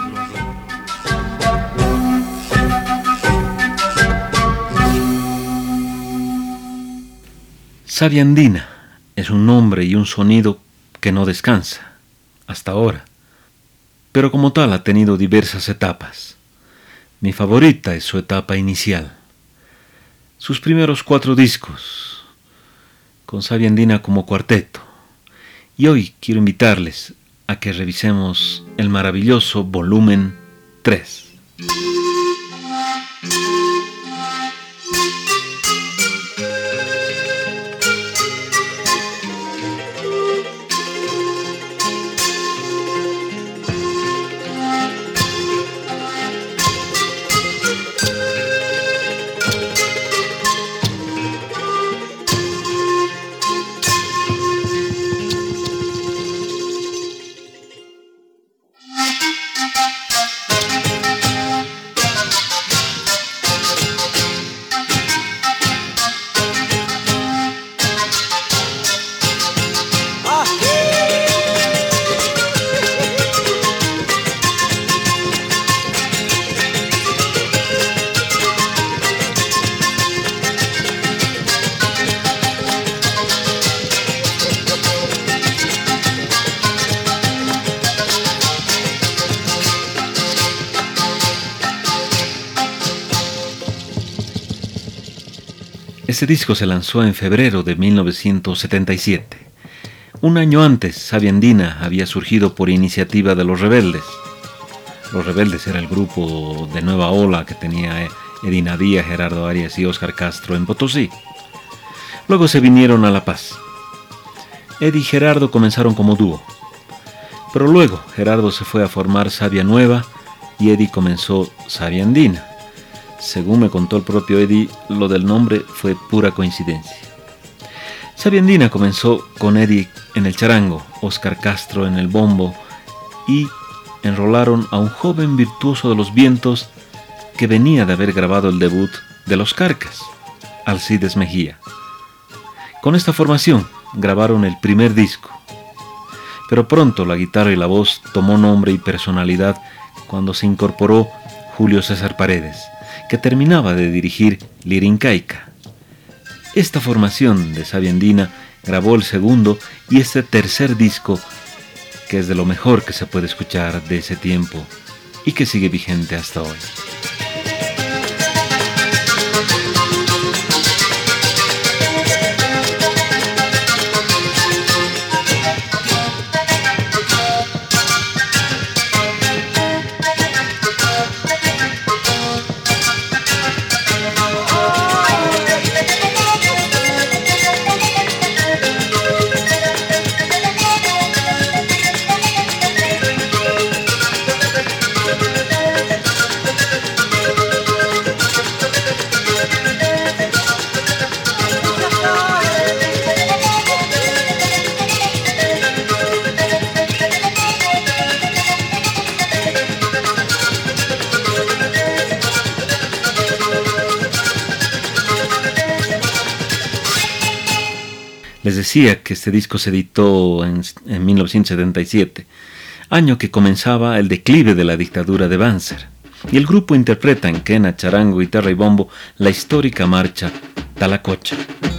Speaker 1: Savia andina es un nombre y un sonido que no descansa, hasta ahora, pero como tal ha tenido diversas etapas. Mi favorita es su etapa inicial, sus primeros cuatro discos, con Savia andina como cuarteto. Y hoy quiero invitarles a que revisemos el maravilloso volumen tres. Este disco se lanzó en febrero de mil novecientos setenta y siete. Un año antes, Sabia Andina había surgido por iniciativa de Los Rebeldes. Los Rebeldes era el grupo de nueva ola que tenía Eddie Navía, Gerardo Arias y Óscar Castro en Potosí. Luego se vinieron a La Paz. Eddie y Gerardo comenzaron como dúo, pero luego Gerardo se fue a formar Sabia Nueva y Eddie comenzó Sabia Andina. Según me contó el propio Eddie, lo del nombre fue pura coincidencia. Sabia Andina comenzó con Eddie en el charango, Óscar Castro en el bombo y enrolaron a un joven virtuoso de los vientos que venía de haber grabado el debut de Los Carcas, Alcides Mejía. Con esta formación grabaron el primer disco, pero pronto la guitarra y la voz tomó nombre y personalidad cuando se incorporó Julio César Paredes, que terminaba de dirigir Lirincaica. Esta formación de Sabia Andina grabó el segundo y este tercer disco, que es de lo mejor que se puede escuchar de ese tiempo y que sigue vigente hasta hoy. Les decía que este disco se editó en, en mil novecientos setenta y siete, año que comenzaba el declive de la dictadura de Banzer, y el grupo interpreta en quena, charango, guitarra y bombo la histórica marcha Talacocha.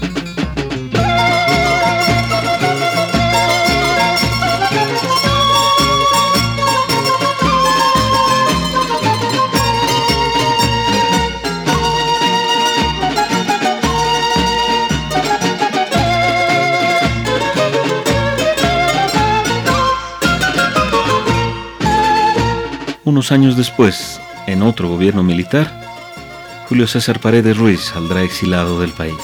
Speaker 1: Unos años después, en otro gobierno militar, Julio César Paredes Ruiz saldrá exilado del país.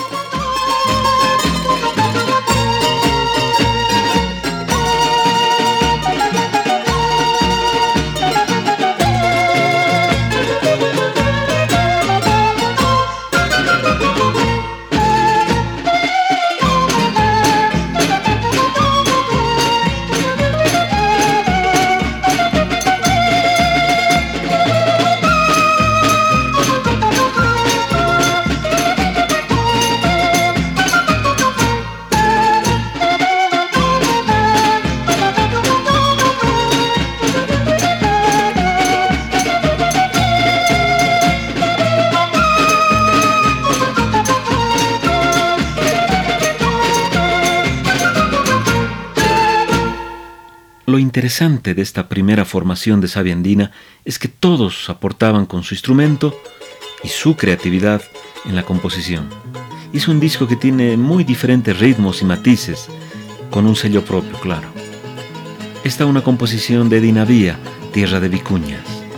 Speaker 1: Lo interesante de esta primera formación de Sabia Andina es que todos aportaban con su instrumento y su creatividad en la composición. Es un disco que tiene muy diferentes ritmos y matices, con un sello propio, claro. Esta es una composición de Eddie Navía, Tierra de Vicuñas.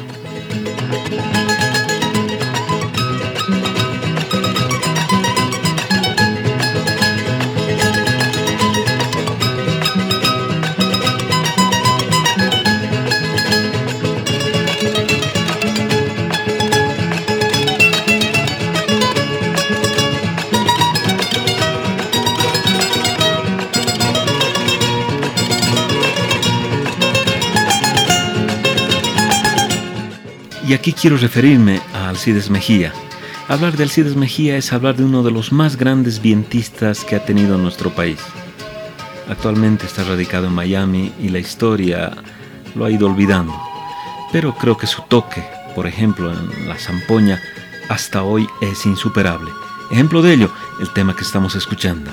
Speaker 1: Y aquí quiero referirme a Alcides Mejía. Hablar de Alcides Mejía es hablar de uno de los más grandes vientistas que ha tenido nuestro país. Actualmente está radicado en Miami y la historia lo ha ido olvidando. Pero creo que su toque, por ejemplo en la zampoña, hasta hoy es insuperable. Ejemplo de ello, el tema que estamos escuchando.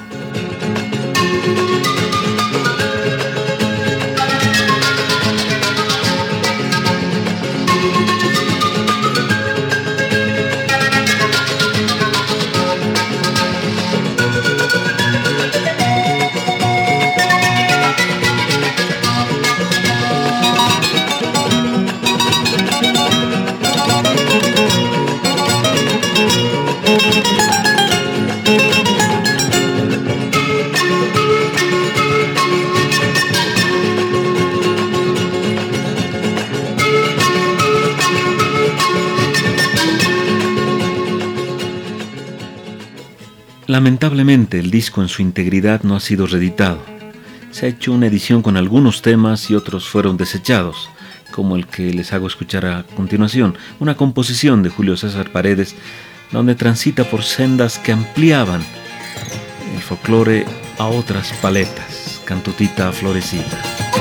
Speaker 1: Lamentablemente, el disco en su integridad no ha sido reeditado. Se ha hecho una edición con algunos temas y otros fueron desechados, como el que les hago escuchar a continuación, una composición de Julio César Paredes, donde transita por sendas que ampliaban el folclore a otras paletas, Cantutita Florecita.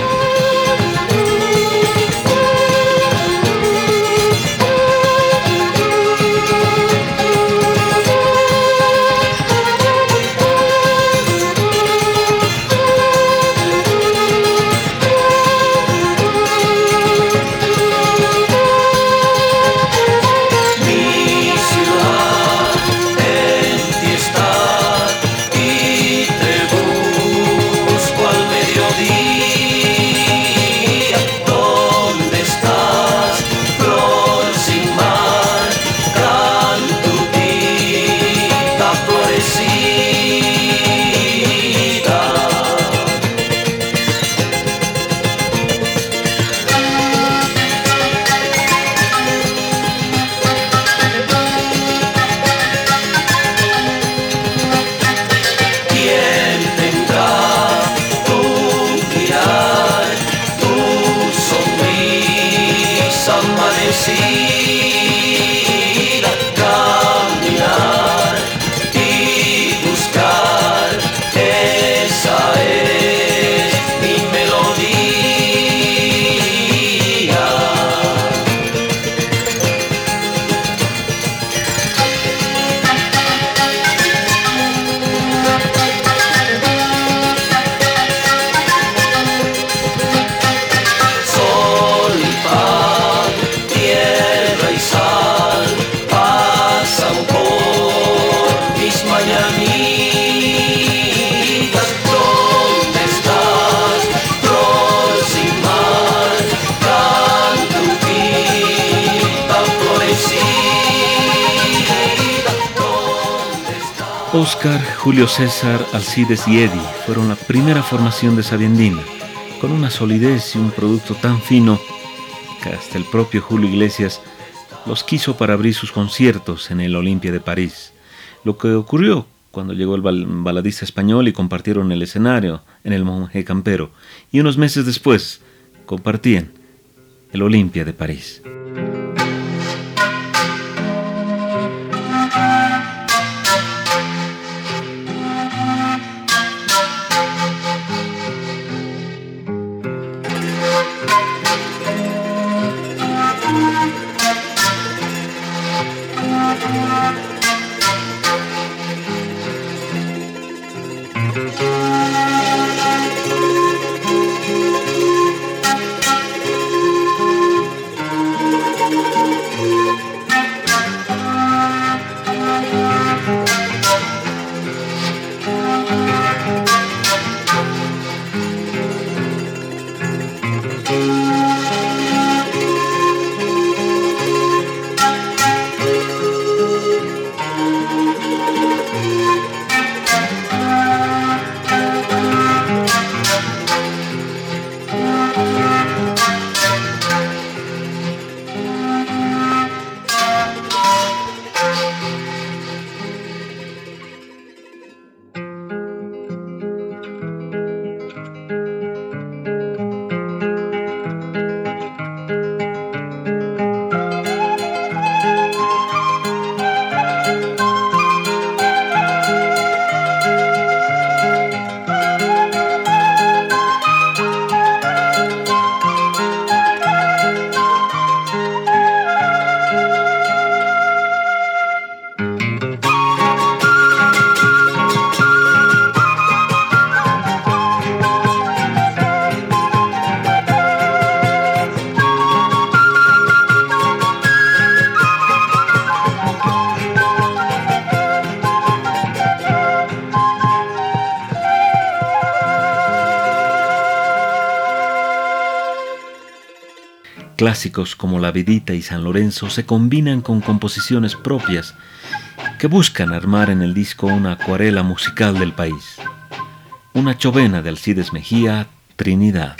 Speaker 1: Óscar, Julio César, Alcides y Eddie fueron la primera formación de Sabiendina, con una solidez y un producto tan fino que hasta el propio Julio Iglesias los quiso para abrir sus conciertos en el Olimpia de París. Lo que ocurrió cuando llegó el bal- baladista español y compartieron el escenario en el Monje Campero, y unos meses después compartían el Olimpia de París. Clásicos como La Vidita y San Lorenzo se combinan con composiciones propias que buscan armar en el disco una acuarela musical del país. Una chovena de Alcides Mejía, Trinidad.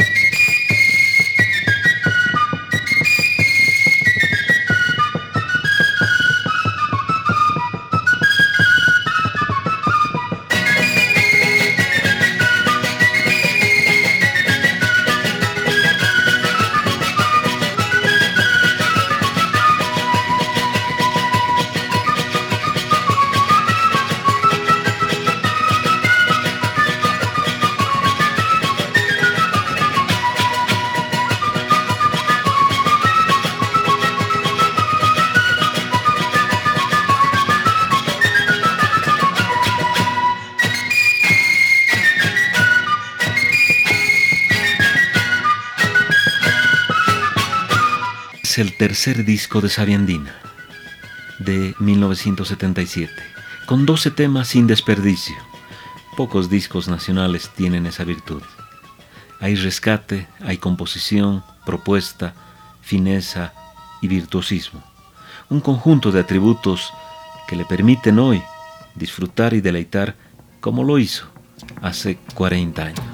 Speaker 1: es el tercer disco de Sabia Andina, de mil novecientos setenta y siete, con doce temas sin desperdicio. Pocos discos nacionales tienen esa virtud. Hay rescate, hay composición, propuesta, fineza y virtuosismo. Un conjunto de atributos que le permiten hoy disfrutar y deleitar como lo hizo hace cuarenta años.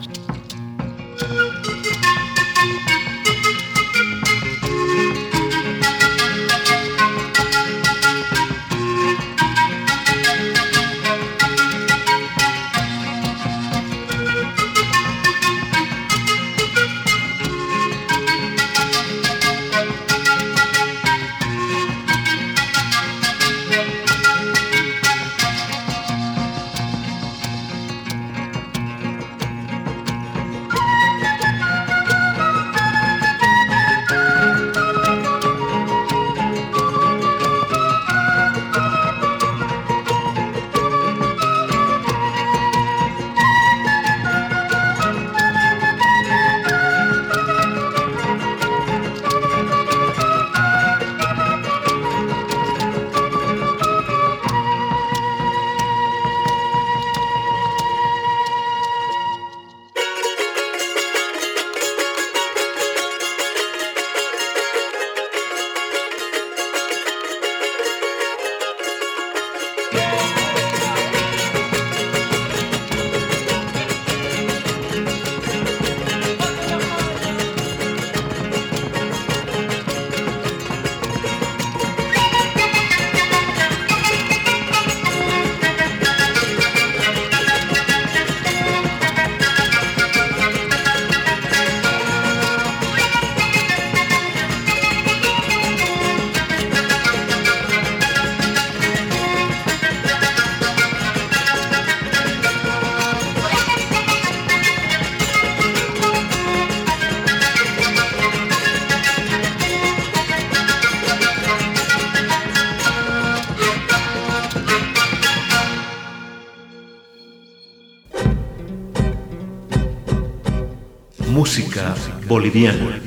Speaker 1: Música boliviana.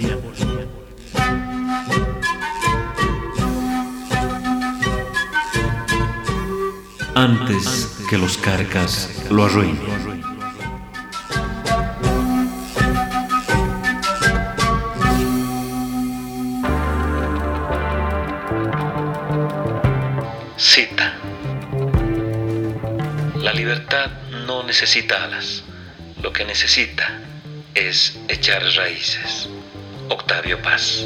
Speaker 1: Antes que los carcas lo arruinen. Cita. La libertad no necesita alas. Lo que necesita es echar raíces. Octavio Paz.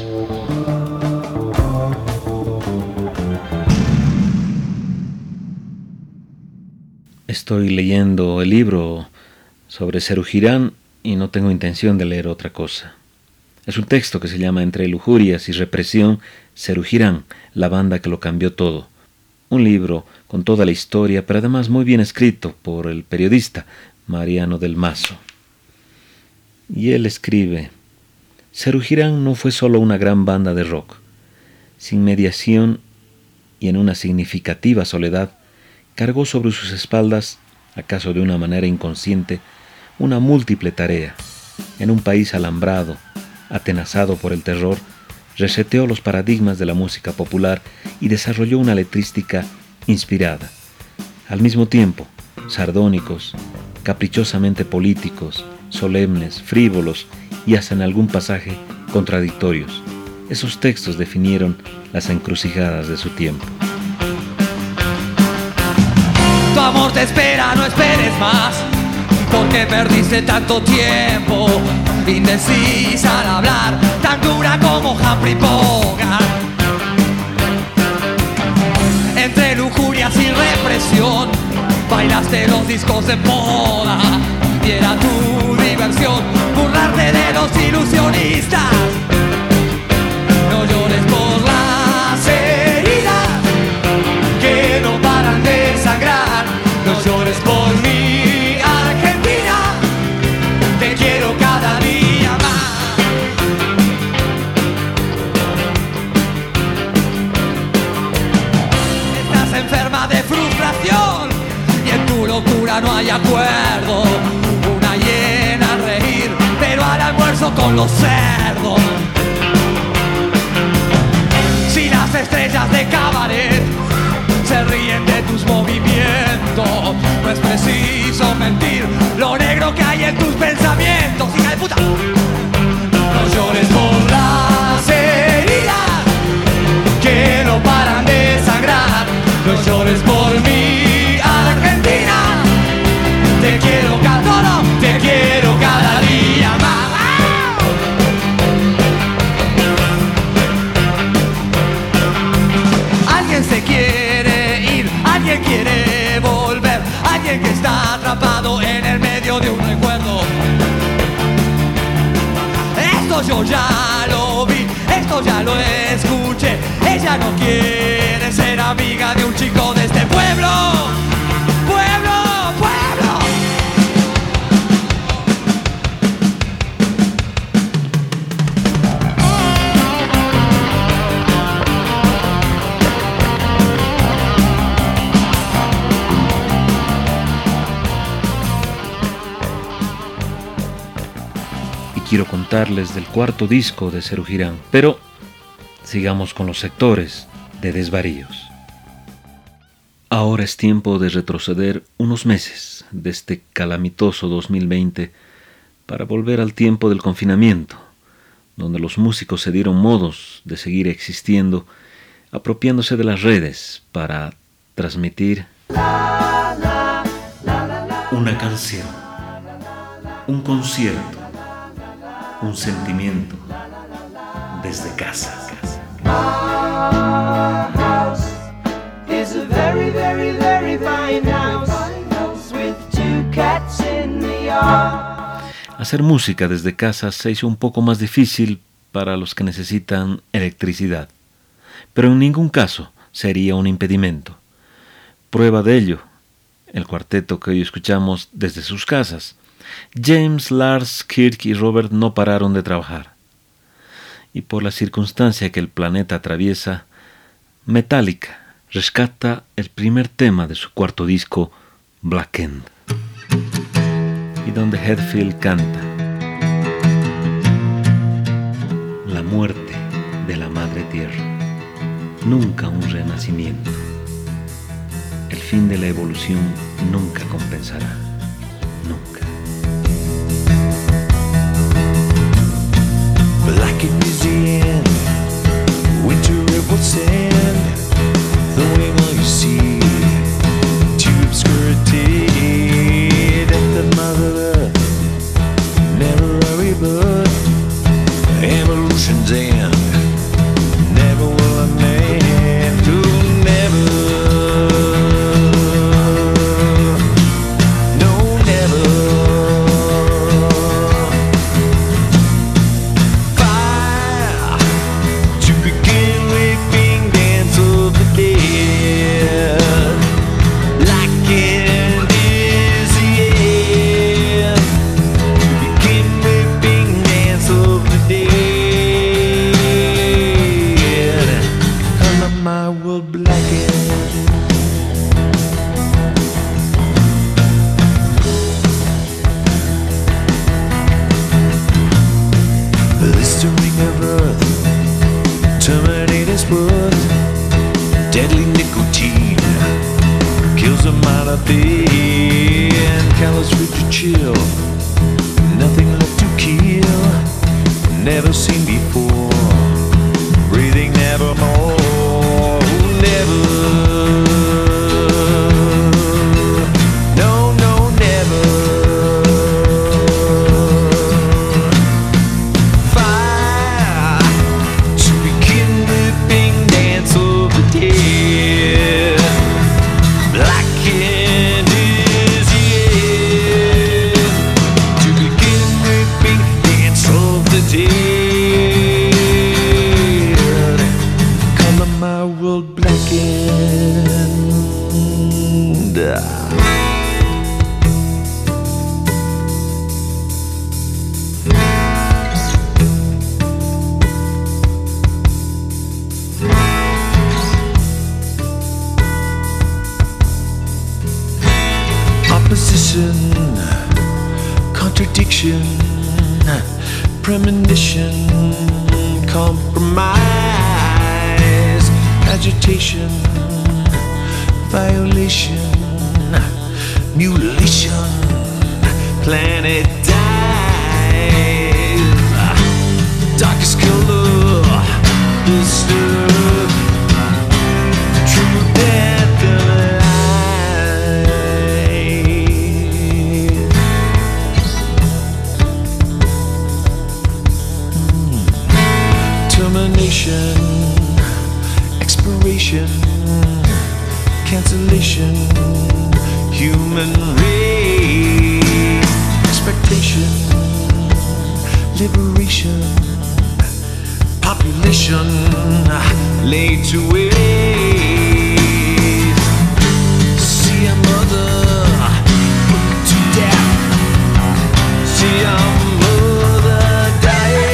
Speaker 1: Estoy leyendo el libro sobre Serú Girán y no tengo intención de leer otra cosa. Es un texto que se llama Entre lujurias y represión, Serú Girán, la banda que lo cambió todo. Un libro con toda la historia, pero además muy bien escrito por el periodista Mariano del Mazo. Y él escribe: Serú Girán no fue solo una gran banda de rock. Sin mediación y en una significativa soledad, cargó sobre sus espaldas, acaso de una manera inconsciente, una múltiple tarea. En un país alambrado, atenazado por el terror, reseteó los paradigmas de la música popular y desarrolló una letrística inspirada. Al mismo tiempo, sardónicos, caprichosamente políticos, solemnes, frívolos y hasta en algún pasaje contradictorios. Esos textos definieron las encrucijadas de su tiempo.
Speaker 2: Tu amor te espera, no esperes más, porque perdiste tanto tiempo, indecisa al hablar, tan dura como Humphrey Bogart. Entre lujurias y represión, bailaste los discos de moda, y era tu diversión burlarte de los ilusionistas. No llores por las heridas que no paran de sangrar. No llores por mi Argentina, te quiero cada día más. Estás enferma de frustración y en tu locura no hay acuerdo. Una hiena al reír, pero al almuerzo con los cerdos.
Speaker 7: no es preciso mentir lo negro que hay en tus pensamientos, hija de puta. No llores por las heridas que no paran de sangrar. No llores por mi Argentina. Te quiero cada no, no, te quiero cada día más. Alguien se quiere ir, alguien quiere volver, alguien que está atrapado en el medio de un recuerdo. Esto yo ya lo vi, esto ya lo escuché. Ella no quiere ser amiga de un chico de este pueblo. Pueblo, pueblo.
Speaker 1: Quiero contarles del cuarto disco de Serú Girán, pero sigamos con los sectores de Desvaríos. Ahora es tiempo de retroceder unos meses de este calamitoso dos mil veinte para volver al tiempo del confinamiento, donde los músicos se dieron modos de seguir existiendo, apropiándose de las redes para transmitir una canción, un concierto, un sentimiento desde casa.
Speaker 8: Our house is a very, very, very fine house with two cats in the yard.
Speaker 1: Hacer música desde casa se hizo un poco más difícil para los que necesitan electricidad, pero en ningún caso sería un impedimento. Prueba de ello, el cuarteto que hoy escuchamos desde sus casas. James, Lars, Kirk y Robert no pararon de trabajar. Y por la circunstancia que el planeta atraviesa, Metallica rescata el primer tema de su cuarto disco, Blackened, y donde Hetfield canta: la muerte de la madre tierra, nunca un renacimiento. El fin de la evolución nunca compensará, nunca.
Speaker 6: Blackened is the end. Winter it will send. The wing all you see. Tube skirted at the mother earth. Never hurry, but evolution's end. Never will a man do never. No, never. Never seen before, breathing nevermore, never, no, no, never. Fire to begin the big dance of the dead. Blackened is the end to begin the big dance of the dead. My world blackened. Opposition, contradiction, premonition, compromise, agitation, violation, mutilation, planet dies. Darkest color, disturb, true death alive. Termination, expiration, cancellation, human race, expectation, liberation, population laid to waste. See a mother put to death. See a mother dying.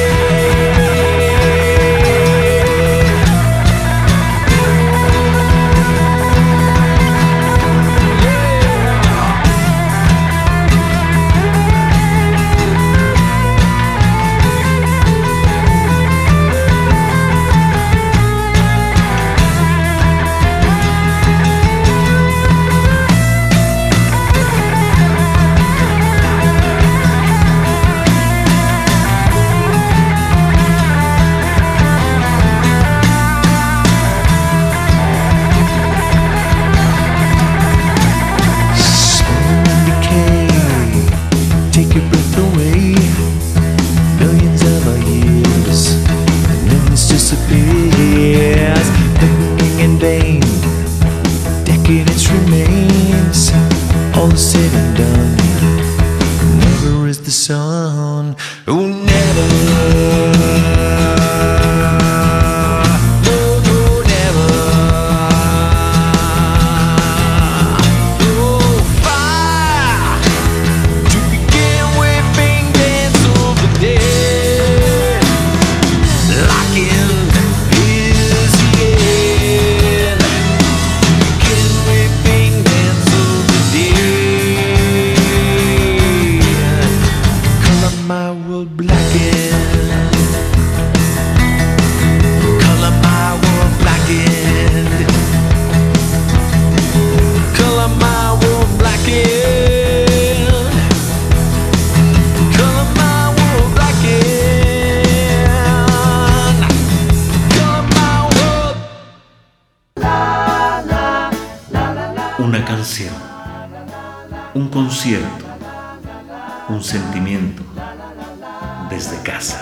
Speaker 1: Una canción, un concierto, un sentimiento desde casa.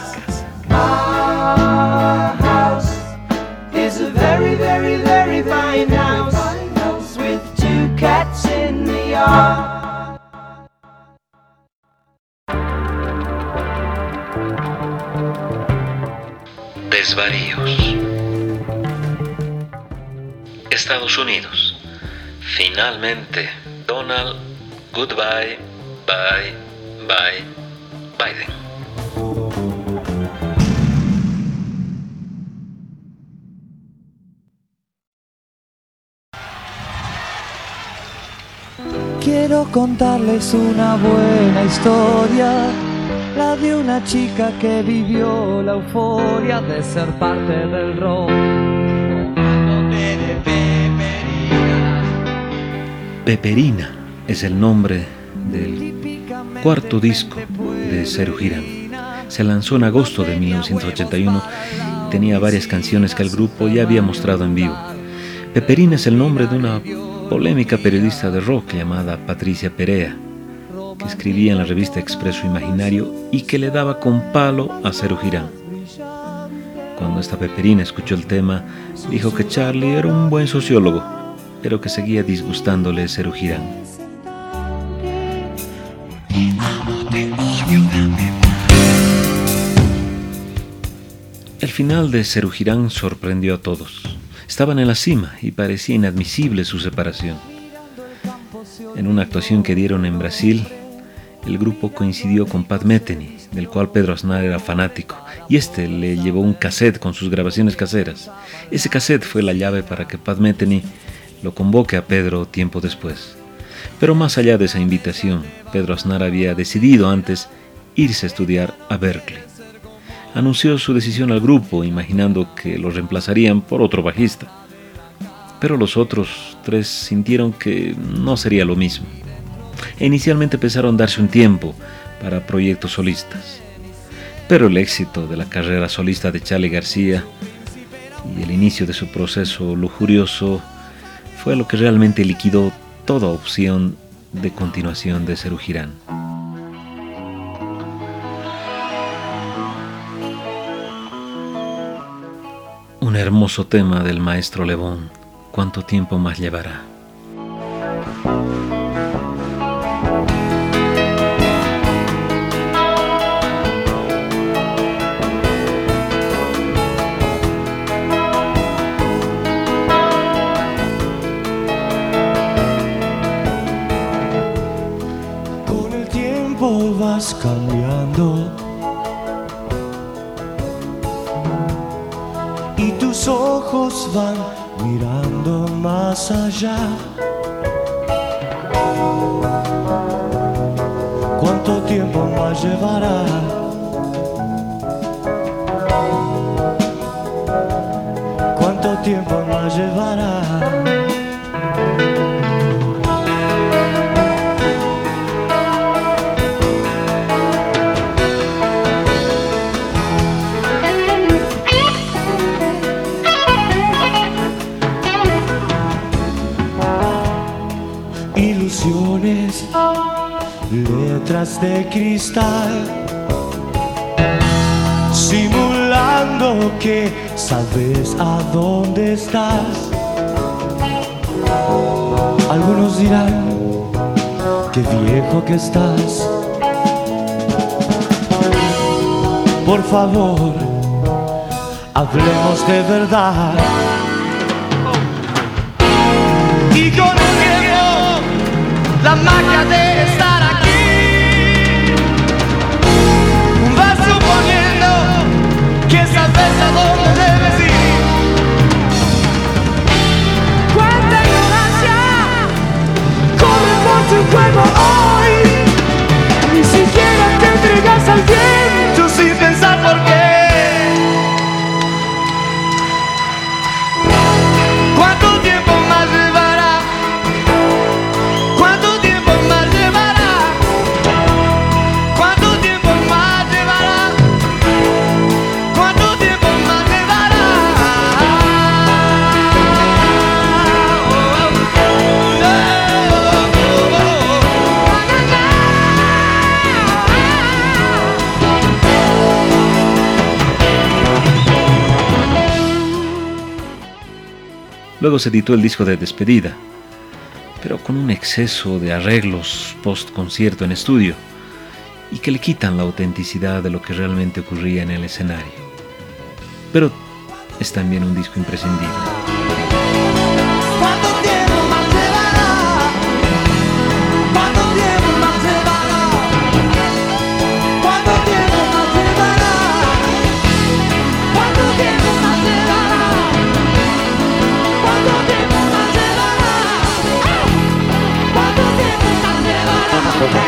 Speaker 8: Our house is a very, very, very fine house with two cats in the yard.
Speaker 1: Desvaríos. Estados Unidos. Finalmente, Donald, goodbye, bye, bye, Biden.
Speaker 7: Quiero contarles una buena historia, la de una chica que vivió la euforia de ser parte del rock.
Speaker 1: Peperina es el nombre del cuarto disco de Serú Girán. Se lanzó en agosto de mil novecientos ochenta y uno y tenía varias canciones que el grupo ya había mostrado en vivo. Peperina es el nombre de una polémica periodista de rock llamada Patricia Perea, que escribía en la revista Expreso Imaginario y que le daba con palo a Serú Girán. Cuando esta Peperina escuchó el tema, dijo que Charlie era un buen sociólogo, pero que seguía disgustándole Serú Girán. El final de Serú Girán sorprendió a todos. Estaban en la cima y parecía inadmisible su separación. En una actuación que dieron en Brasil, el grupo coincidió con Pat Metheny, del cual Pedro Aznar era fanático, y este le llevó un cassette con sus grabaciones caseras. Ese cassette fue la llave para que Pat Metheny lo convoque a Pedro tiempo después. Pero más allá de esa invitación, Pedro Aznar había decidido antes irse a estudiar a Berkeley. Anunció su decisión al grupo, imaginando que lo reemplazarían por otro bajista. Pero los otros tres sintieron que no sería lo mismo. e inicialmente pensaron darse un tiempo para proyectos solistas. Pero el éxito de la carrera solista de Charly García y el inicio de su proceso lujurioso fue lo que realmente liquidó toda opción de continuación de Serú Girán. Un hermoso tema del maestro Lebón, ¿cuánto tiempo más llevará?
Speaker 9: Con el tiempo vas cambiando y tus ojos van mirando más allá. ¿Cuánto tiempo más llevará? ¿Cuánto tiempo más llevará? Ilusiones, letras de cristal, simulando que sabes a dónde estás. Algunos dirán, qué viejo que estás. Por favor, hablemos de verdad. Y con el tiempo, la magia de estar aquí, vas suponiendo que sabes a dónde debes ir. Cuánta ignorancia corre por tu cuerpo hoy. Ni siquiera te entregas al viento sin pensar por qué. ¿Cuánto tiempo más llevará? ¿Cuánto tiempo más llevará? ¿Cuánto tiempo más llevará? ¿Cuánto tiempo más llevará?
Speaker 1: Luego se editó el disco de despedida, pero con un exceso de arreglos post-concierto en estudio y que le quitan la autenticidad de lo que realmente ocurría en el escenario. Pero es también un disco imprescindible.
Speaker 8: ¿Cuánto tiempo más llevará? ¿Cuánto tiempo más llevará? ¿Cuánto tiempo más llevará? ¿Cuánto tiempo más llevará? ¿Cuánto tiempo más llevará? ¿Cuánto tiempo más llevará? ¿Cuánto tiempo más llevará?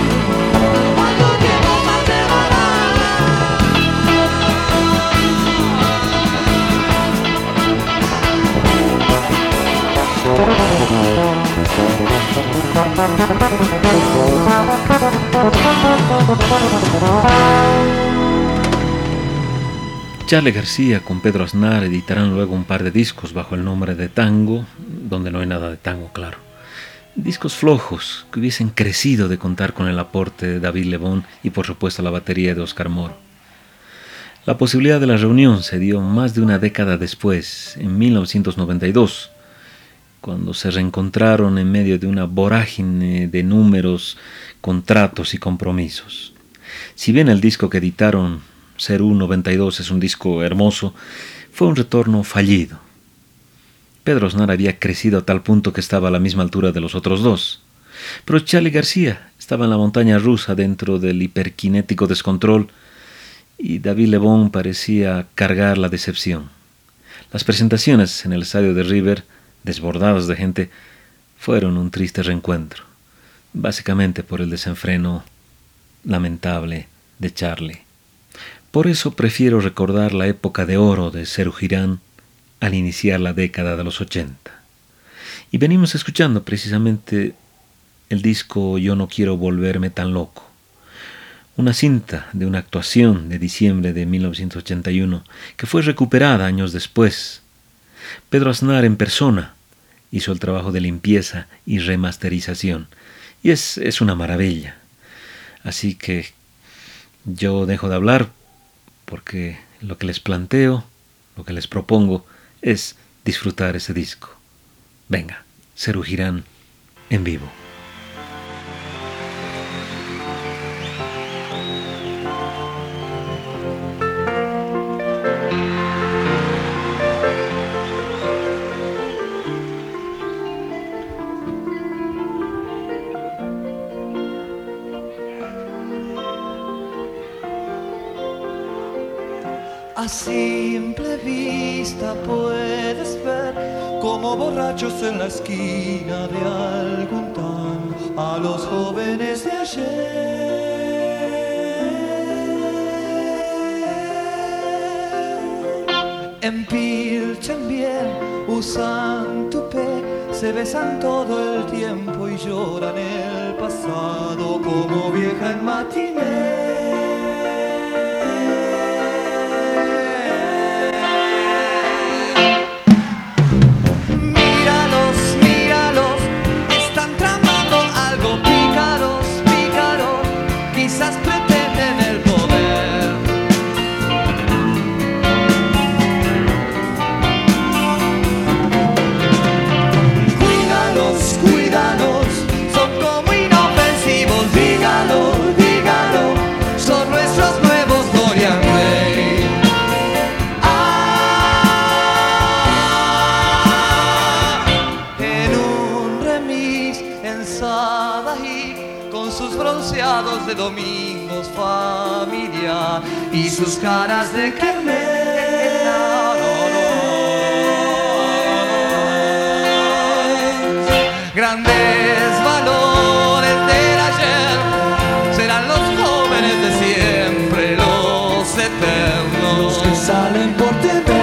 Speaker 1: Charly García con Pedro Aznar editarán luego un par de discos bajo el nombre de Tango, donde no hay nada de tango, claro. Discos flojos que hubiesen crecido de contar con el aporte de David Lebón y por supuesto la batería de Oscar Moro. La posibilidad de la reunión se dio más de una década después, en mil novecientos noventa y dos, cuando se reencontraron en medio de una vorágine de números, contratos y compromisos. Si bien el disco que editaron, Serú noventa y dos, es un disco hermoso, fue un retorno fallido. Pedro Aznar había crecido a tal punto que estaba a la misma altura de los otros dos, pero Charly García estaba en la montaña rusa dentro del hiperkinético descontrol y David Lebón parecía cargar la decepción. Las presentaciones en el estadio de River, desbordadas de gente, fueron un triste reencuentro, básicamente por el desenfreno lamentable de Charly. Por eso prefiero recordar la época de oro de Serú Girán al iniciar la década de los ochenta. Y venimos escuchando precisamente el disco Yo no quiero volverme tan loco. Una cinta de una actuación de diciembre de mil novecientos ochenta y uno que fue recuperada años después. Pedro Aznar en persona hizo el trabajo de limpieza y remasterización y es, es una maravilla. Así que yo dejo de hablar porque lo que les planteo, lo que les propongo es disfrutar ese disco. Venga, Serú Girán en vivo.
Speaker 7: A simple vista puedes ver como borrachos en la esquina de algún tan a los jóvenes de ayer. Empilchan bien, usan tupé, se besan todo el tiempo y lloran el pasado como vieja en matiné. Quizás pretenden el poder. Cuídalos, cuídalos, son como inofensivos. Dígalo, dígalo, son nuestros nuevos Dorian Gray. Ah, en un remis en Sadaí, con sus bronceados de domingos familia y sus caras de kermés. Grandes valores del ayer serán los jóvenes de siempre, los eternos, los que salen por T V.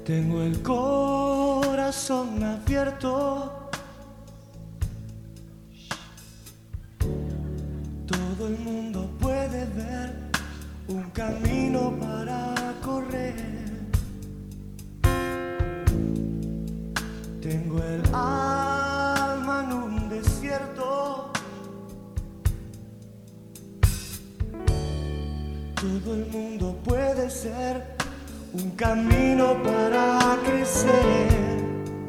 Speaker 9: Tengo el corazón abierto. Todo el mundo puede ver un camino para correr. Tengo el alma en un desierto. Todo el mundo puede ser un camino para crecer.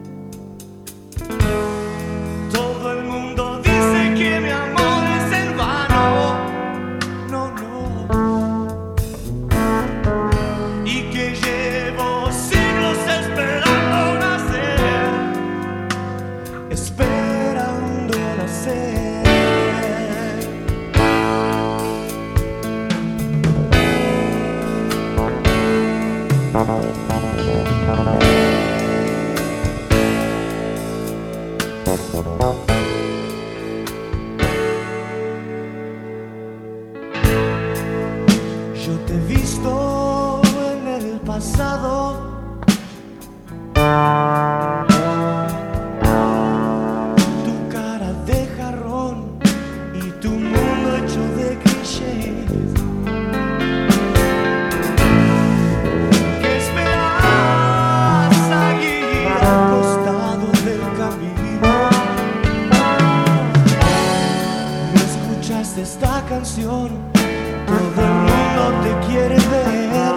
Speaker 9: Todo el mundo dice que mi amor es en vano. No, no. Y que llevo siglos esperando nacer. Esperando nacer. Yo te he visto en el pasado. Tu cara de jarrón y tu mundo hecho de clichés. ¿Qué esperas allí al costado del camino? ¿No escuchaste esta canción? Todo el mundo te quiere ver.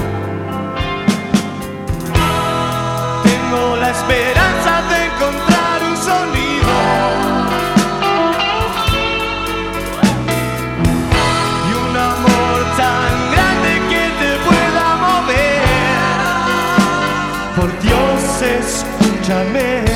Speaker 9: Tengo la esperanza de encontrar un sonido y un amor tan grande que te pueda mover. Por Dios, escúchame.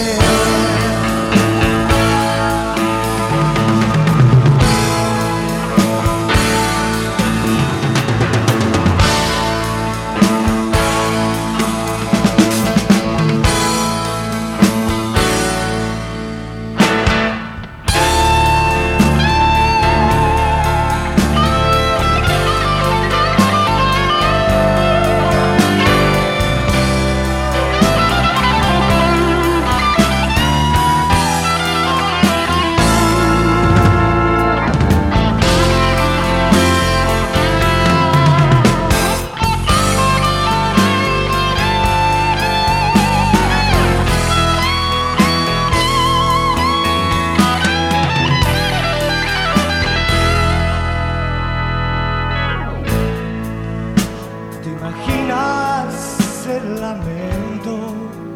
Speaker 9: ¿Te imaginas el lamento?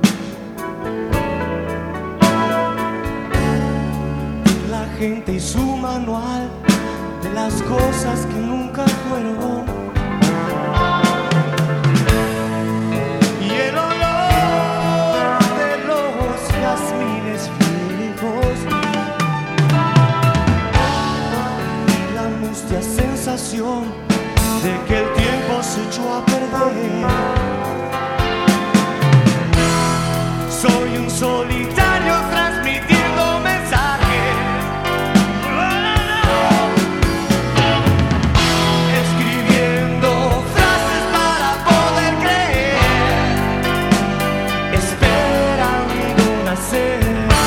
Speaker 9: La gente y su manual de las cosas que nunca fueron. Y el olor de los jazmines viejos. Y la mustia sensación de que el tiempo se echó a perder. Soy un solitario transmitiendo mensajes, escribiendo frases para poder creer, esperando nacer.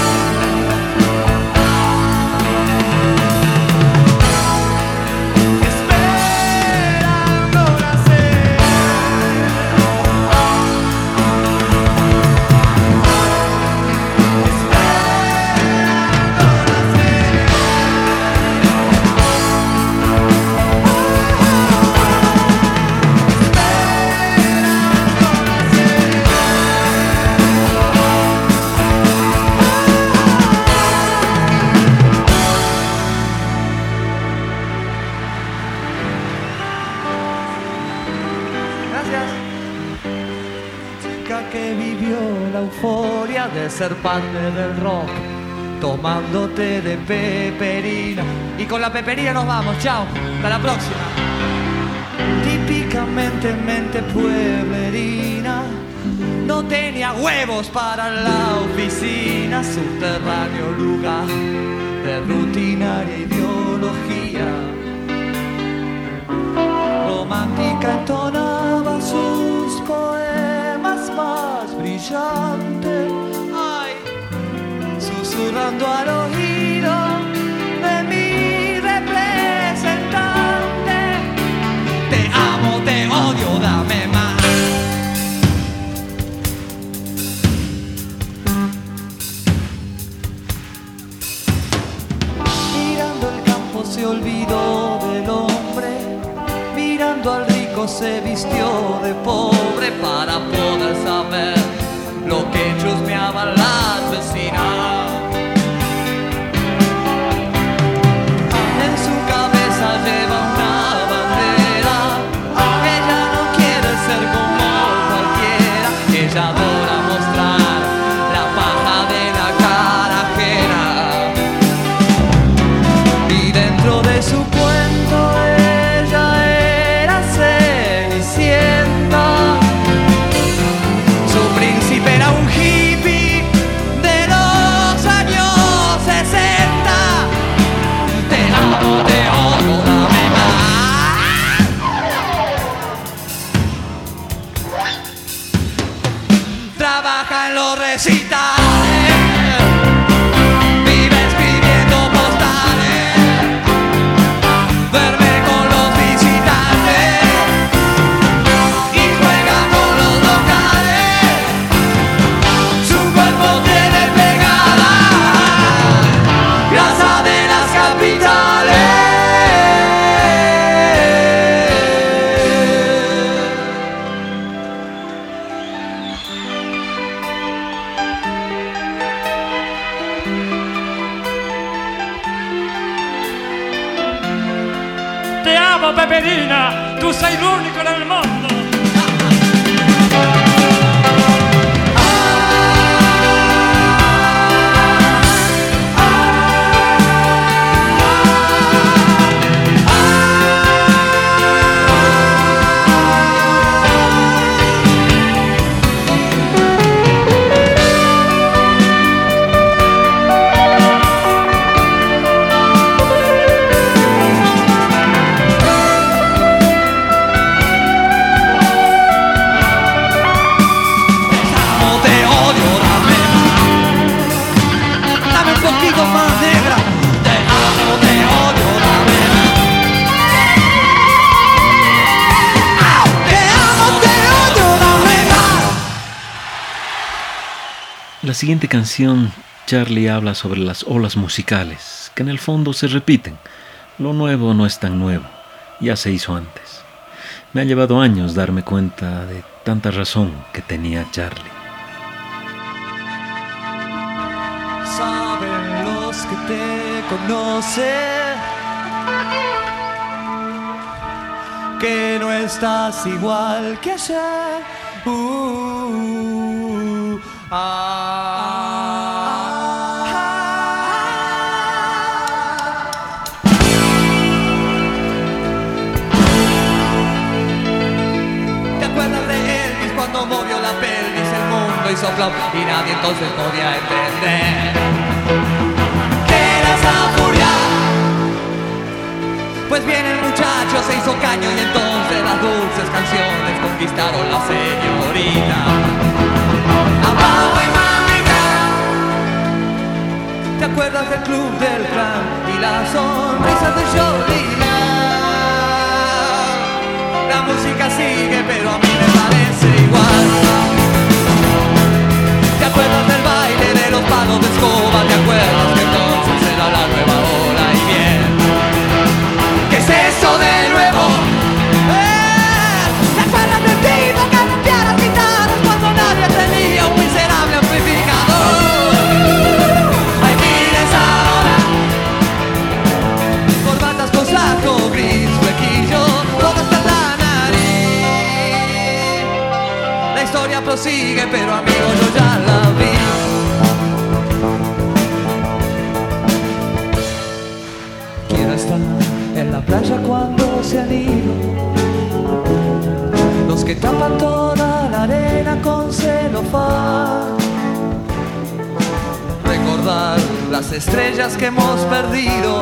Speaker 9: Que vivió la euforia de ser parte del rock, tomándote de peperina. Y con la peperina nos vamos, chao, hasta la próxima. Típicamente mente pueblerina, no tenía huevos para la oficina, subterráneo lugar de rutinaria ideología. Romántica entonaba sus poemas más
Speaker 7: brillante, ay, susurrando al oído de mi representante. Te amo, te odio, dame más. Mirando el campo se olvidó del hombre, mirando al rico se vistió de pobre para poder saber lo que chusmeaban las vecinas. En su cabeza lleva una bandera, ella no quiere ser como cualquiera, ella adora mostrar la paja de la cara ajena. Y dentro de su cuento ella era Cenicienta. Su príncipe era un hippie de los años sesenta. Te amo, te odio, dame más. Trabaja en los recitales, vive escribiendo postales, duerme con los visitantes y juega con los locales. Su cuerpo tiene pegada grasa de las capitales.
Speaker 9: Te amo, Peperina, tu sei l'unico nel mondo. Te amo, te odio, dame más. Dame un poquito más, negra. Te amo, te odio, dame más. Te amo, te odio, dame más.
Speaker 1: La siguiente canción, Charlie habla sobre las olas musicales, que en el fondo se repiten. Lo nuevo no es tan nuevo, ya se hizo antes. Me ha llevado años darme cuenta de tanta razón que tenía Charlie.
Speaker 7: Saben los que te conocen que no estás igual que ayer. Uh, ah, ¿Te acuerdas de Elvis cuando movió la pelvis? El mundo hizo flop y nadie entonces podía entender que era esa furia. Pues bien, el muchacho se hizo caño y entonces las dulces canciones conquistaron la señorita. Abajo y mamita. ¿Te acuerdas del club del clan y las sonrisas de Jolie? La música sigue, pero a mí me parece igual. ¿Te acuerdas del baile de los palos de escoba? ¿Te acuerdas que entonces era la nueva hora y bien? ¿Qué es eso de nuevo? ¡Eh! ¿Te acuerdas del tipo que rompía las guitarras cuando nadie tenía un miserable amplificador? ¡Ay, mires ahora! Corbatas con saco gris, flequillo, todo está en la nariz. La historia prosigue, pero amigo, yo ya la vi. Quiero estar en la playa cuando se han ido los que tapan toda la arena con celofán. Recordar las estrellas que hemos perdido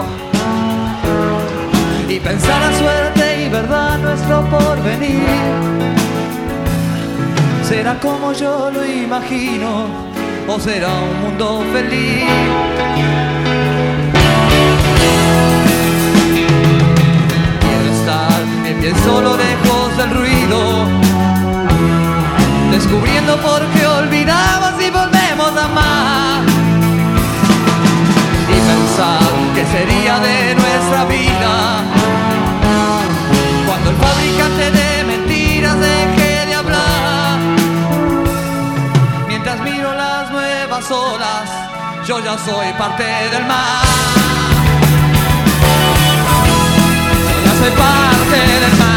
Speaker 7: y pensar a suerte y verdad nuestro porvenir. será como yo lo imagino, o será un mundo feliz. Quiero estar de pie solo lejos del ruido, descubriendo por qué olvidamos y volvemos a amar, y pensar qué sería de nuestra vida cuando el fabricante de mentiras deje de hablar. Mientras miro las nuevas olas, yo ya soy parte del mar. Yo ya soy parte del mar.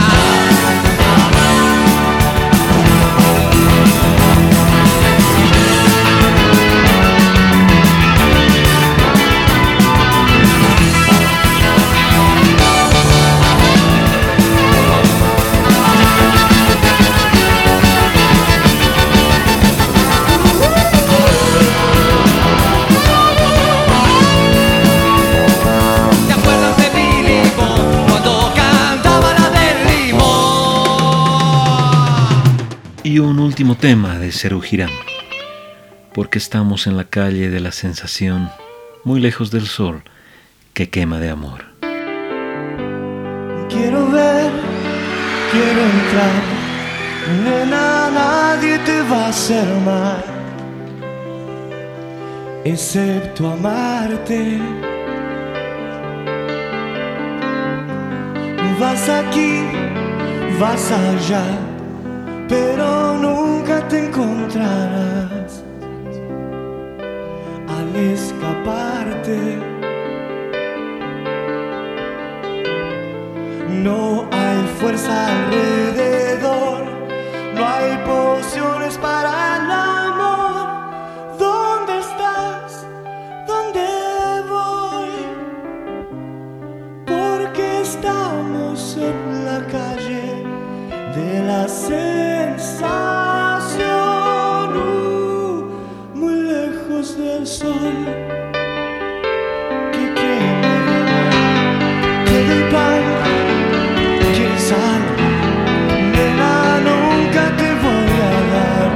Speaker 1: Y un último tema de Serú Girán, porque estamos en la calle de la sensación, muy lejos del sol que quema de amor.
Speaker 9: Quiero ver, quiero entrar, nena, nadie te va a hacer mal, excepto amarte. Vas aquí, vas allá, pero nunca te encontrarás al escaparte. No hay fuerza alrededor, no hay pociones para el amor. ¿Dónde estás? ¿Dónde voy? Porque estamos en la calle de la sensación, uh, muy lejos del sol que quema de amor. Te doy pan, quieres sal, nena, nunca te voy a dar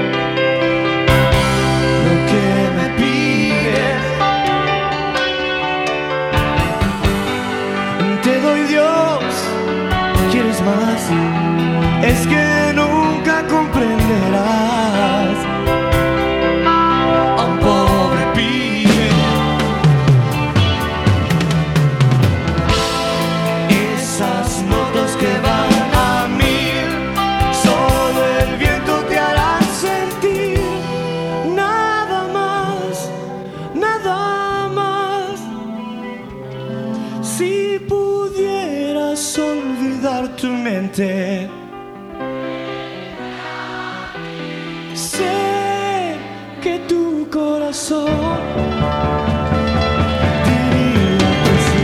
Speaker 9: lo que me pides. Te doy Dios, quieres más, es que nunca comprenderás a un pobre pibe. Esas notas que van a mil, solo el viento te hará sentir. Nada más, nada más. Si pudieras olvidar tu mente, sé que tu corazón diría que sí.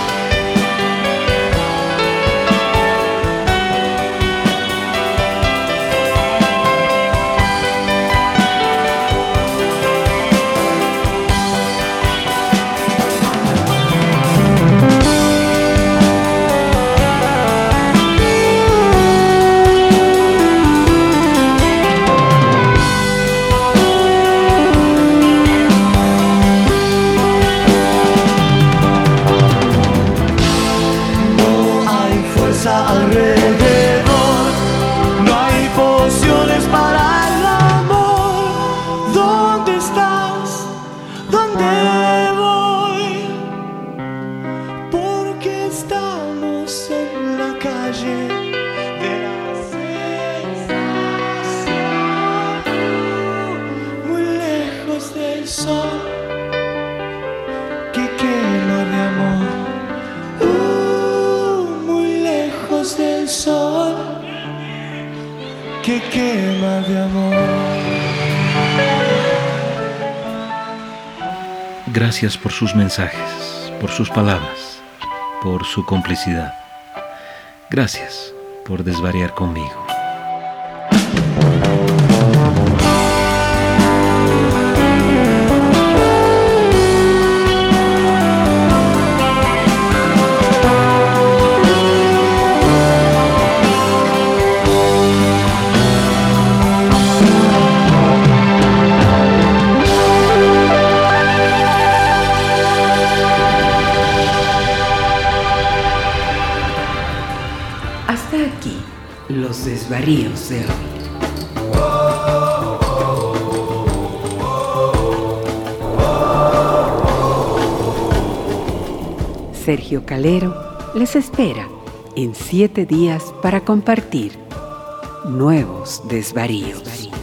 Speaker 9: Alrededor, no hay pociones para el amor. ¿Dónde estás? ¿Dónde voy? Porque estamos en la calle de la sensación, muy lejos del sol que quema de amor. Del sol que quema de amor.
Speaker 1: Gracias por sus mensajes, por sus palabras, por su complicidad. Gracias por desvariar conmigo.
Speaker 3: desvaríos de hoy. Sergio Calero les espera en siete días para compartir nuevos desvaríos.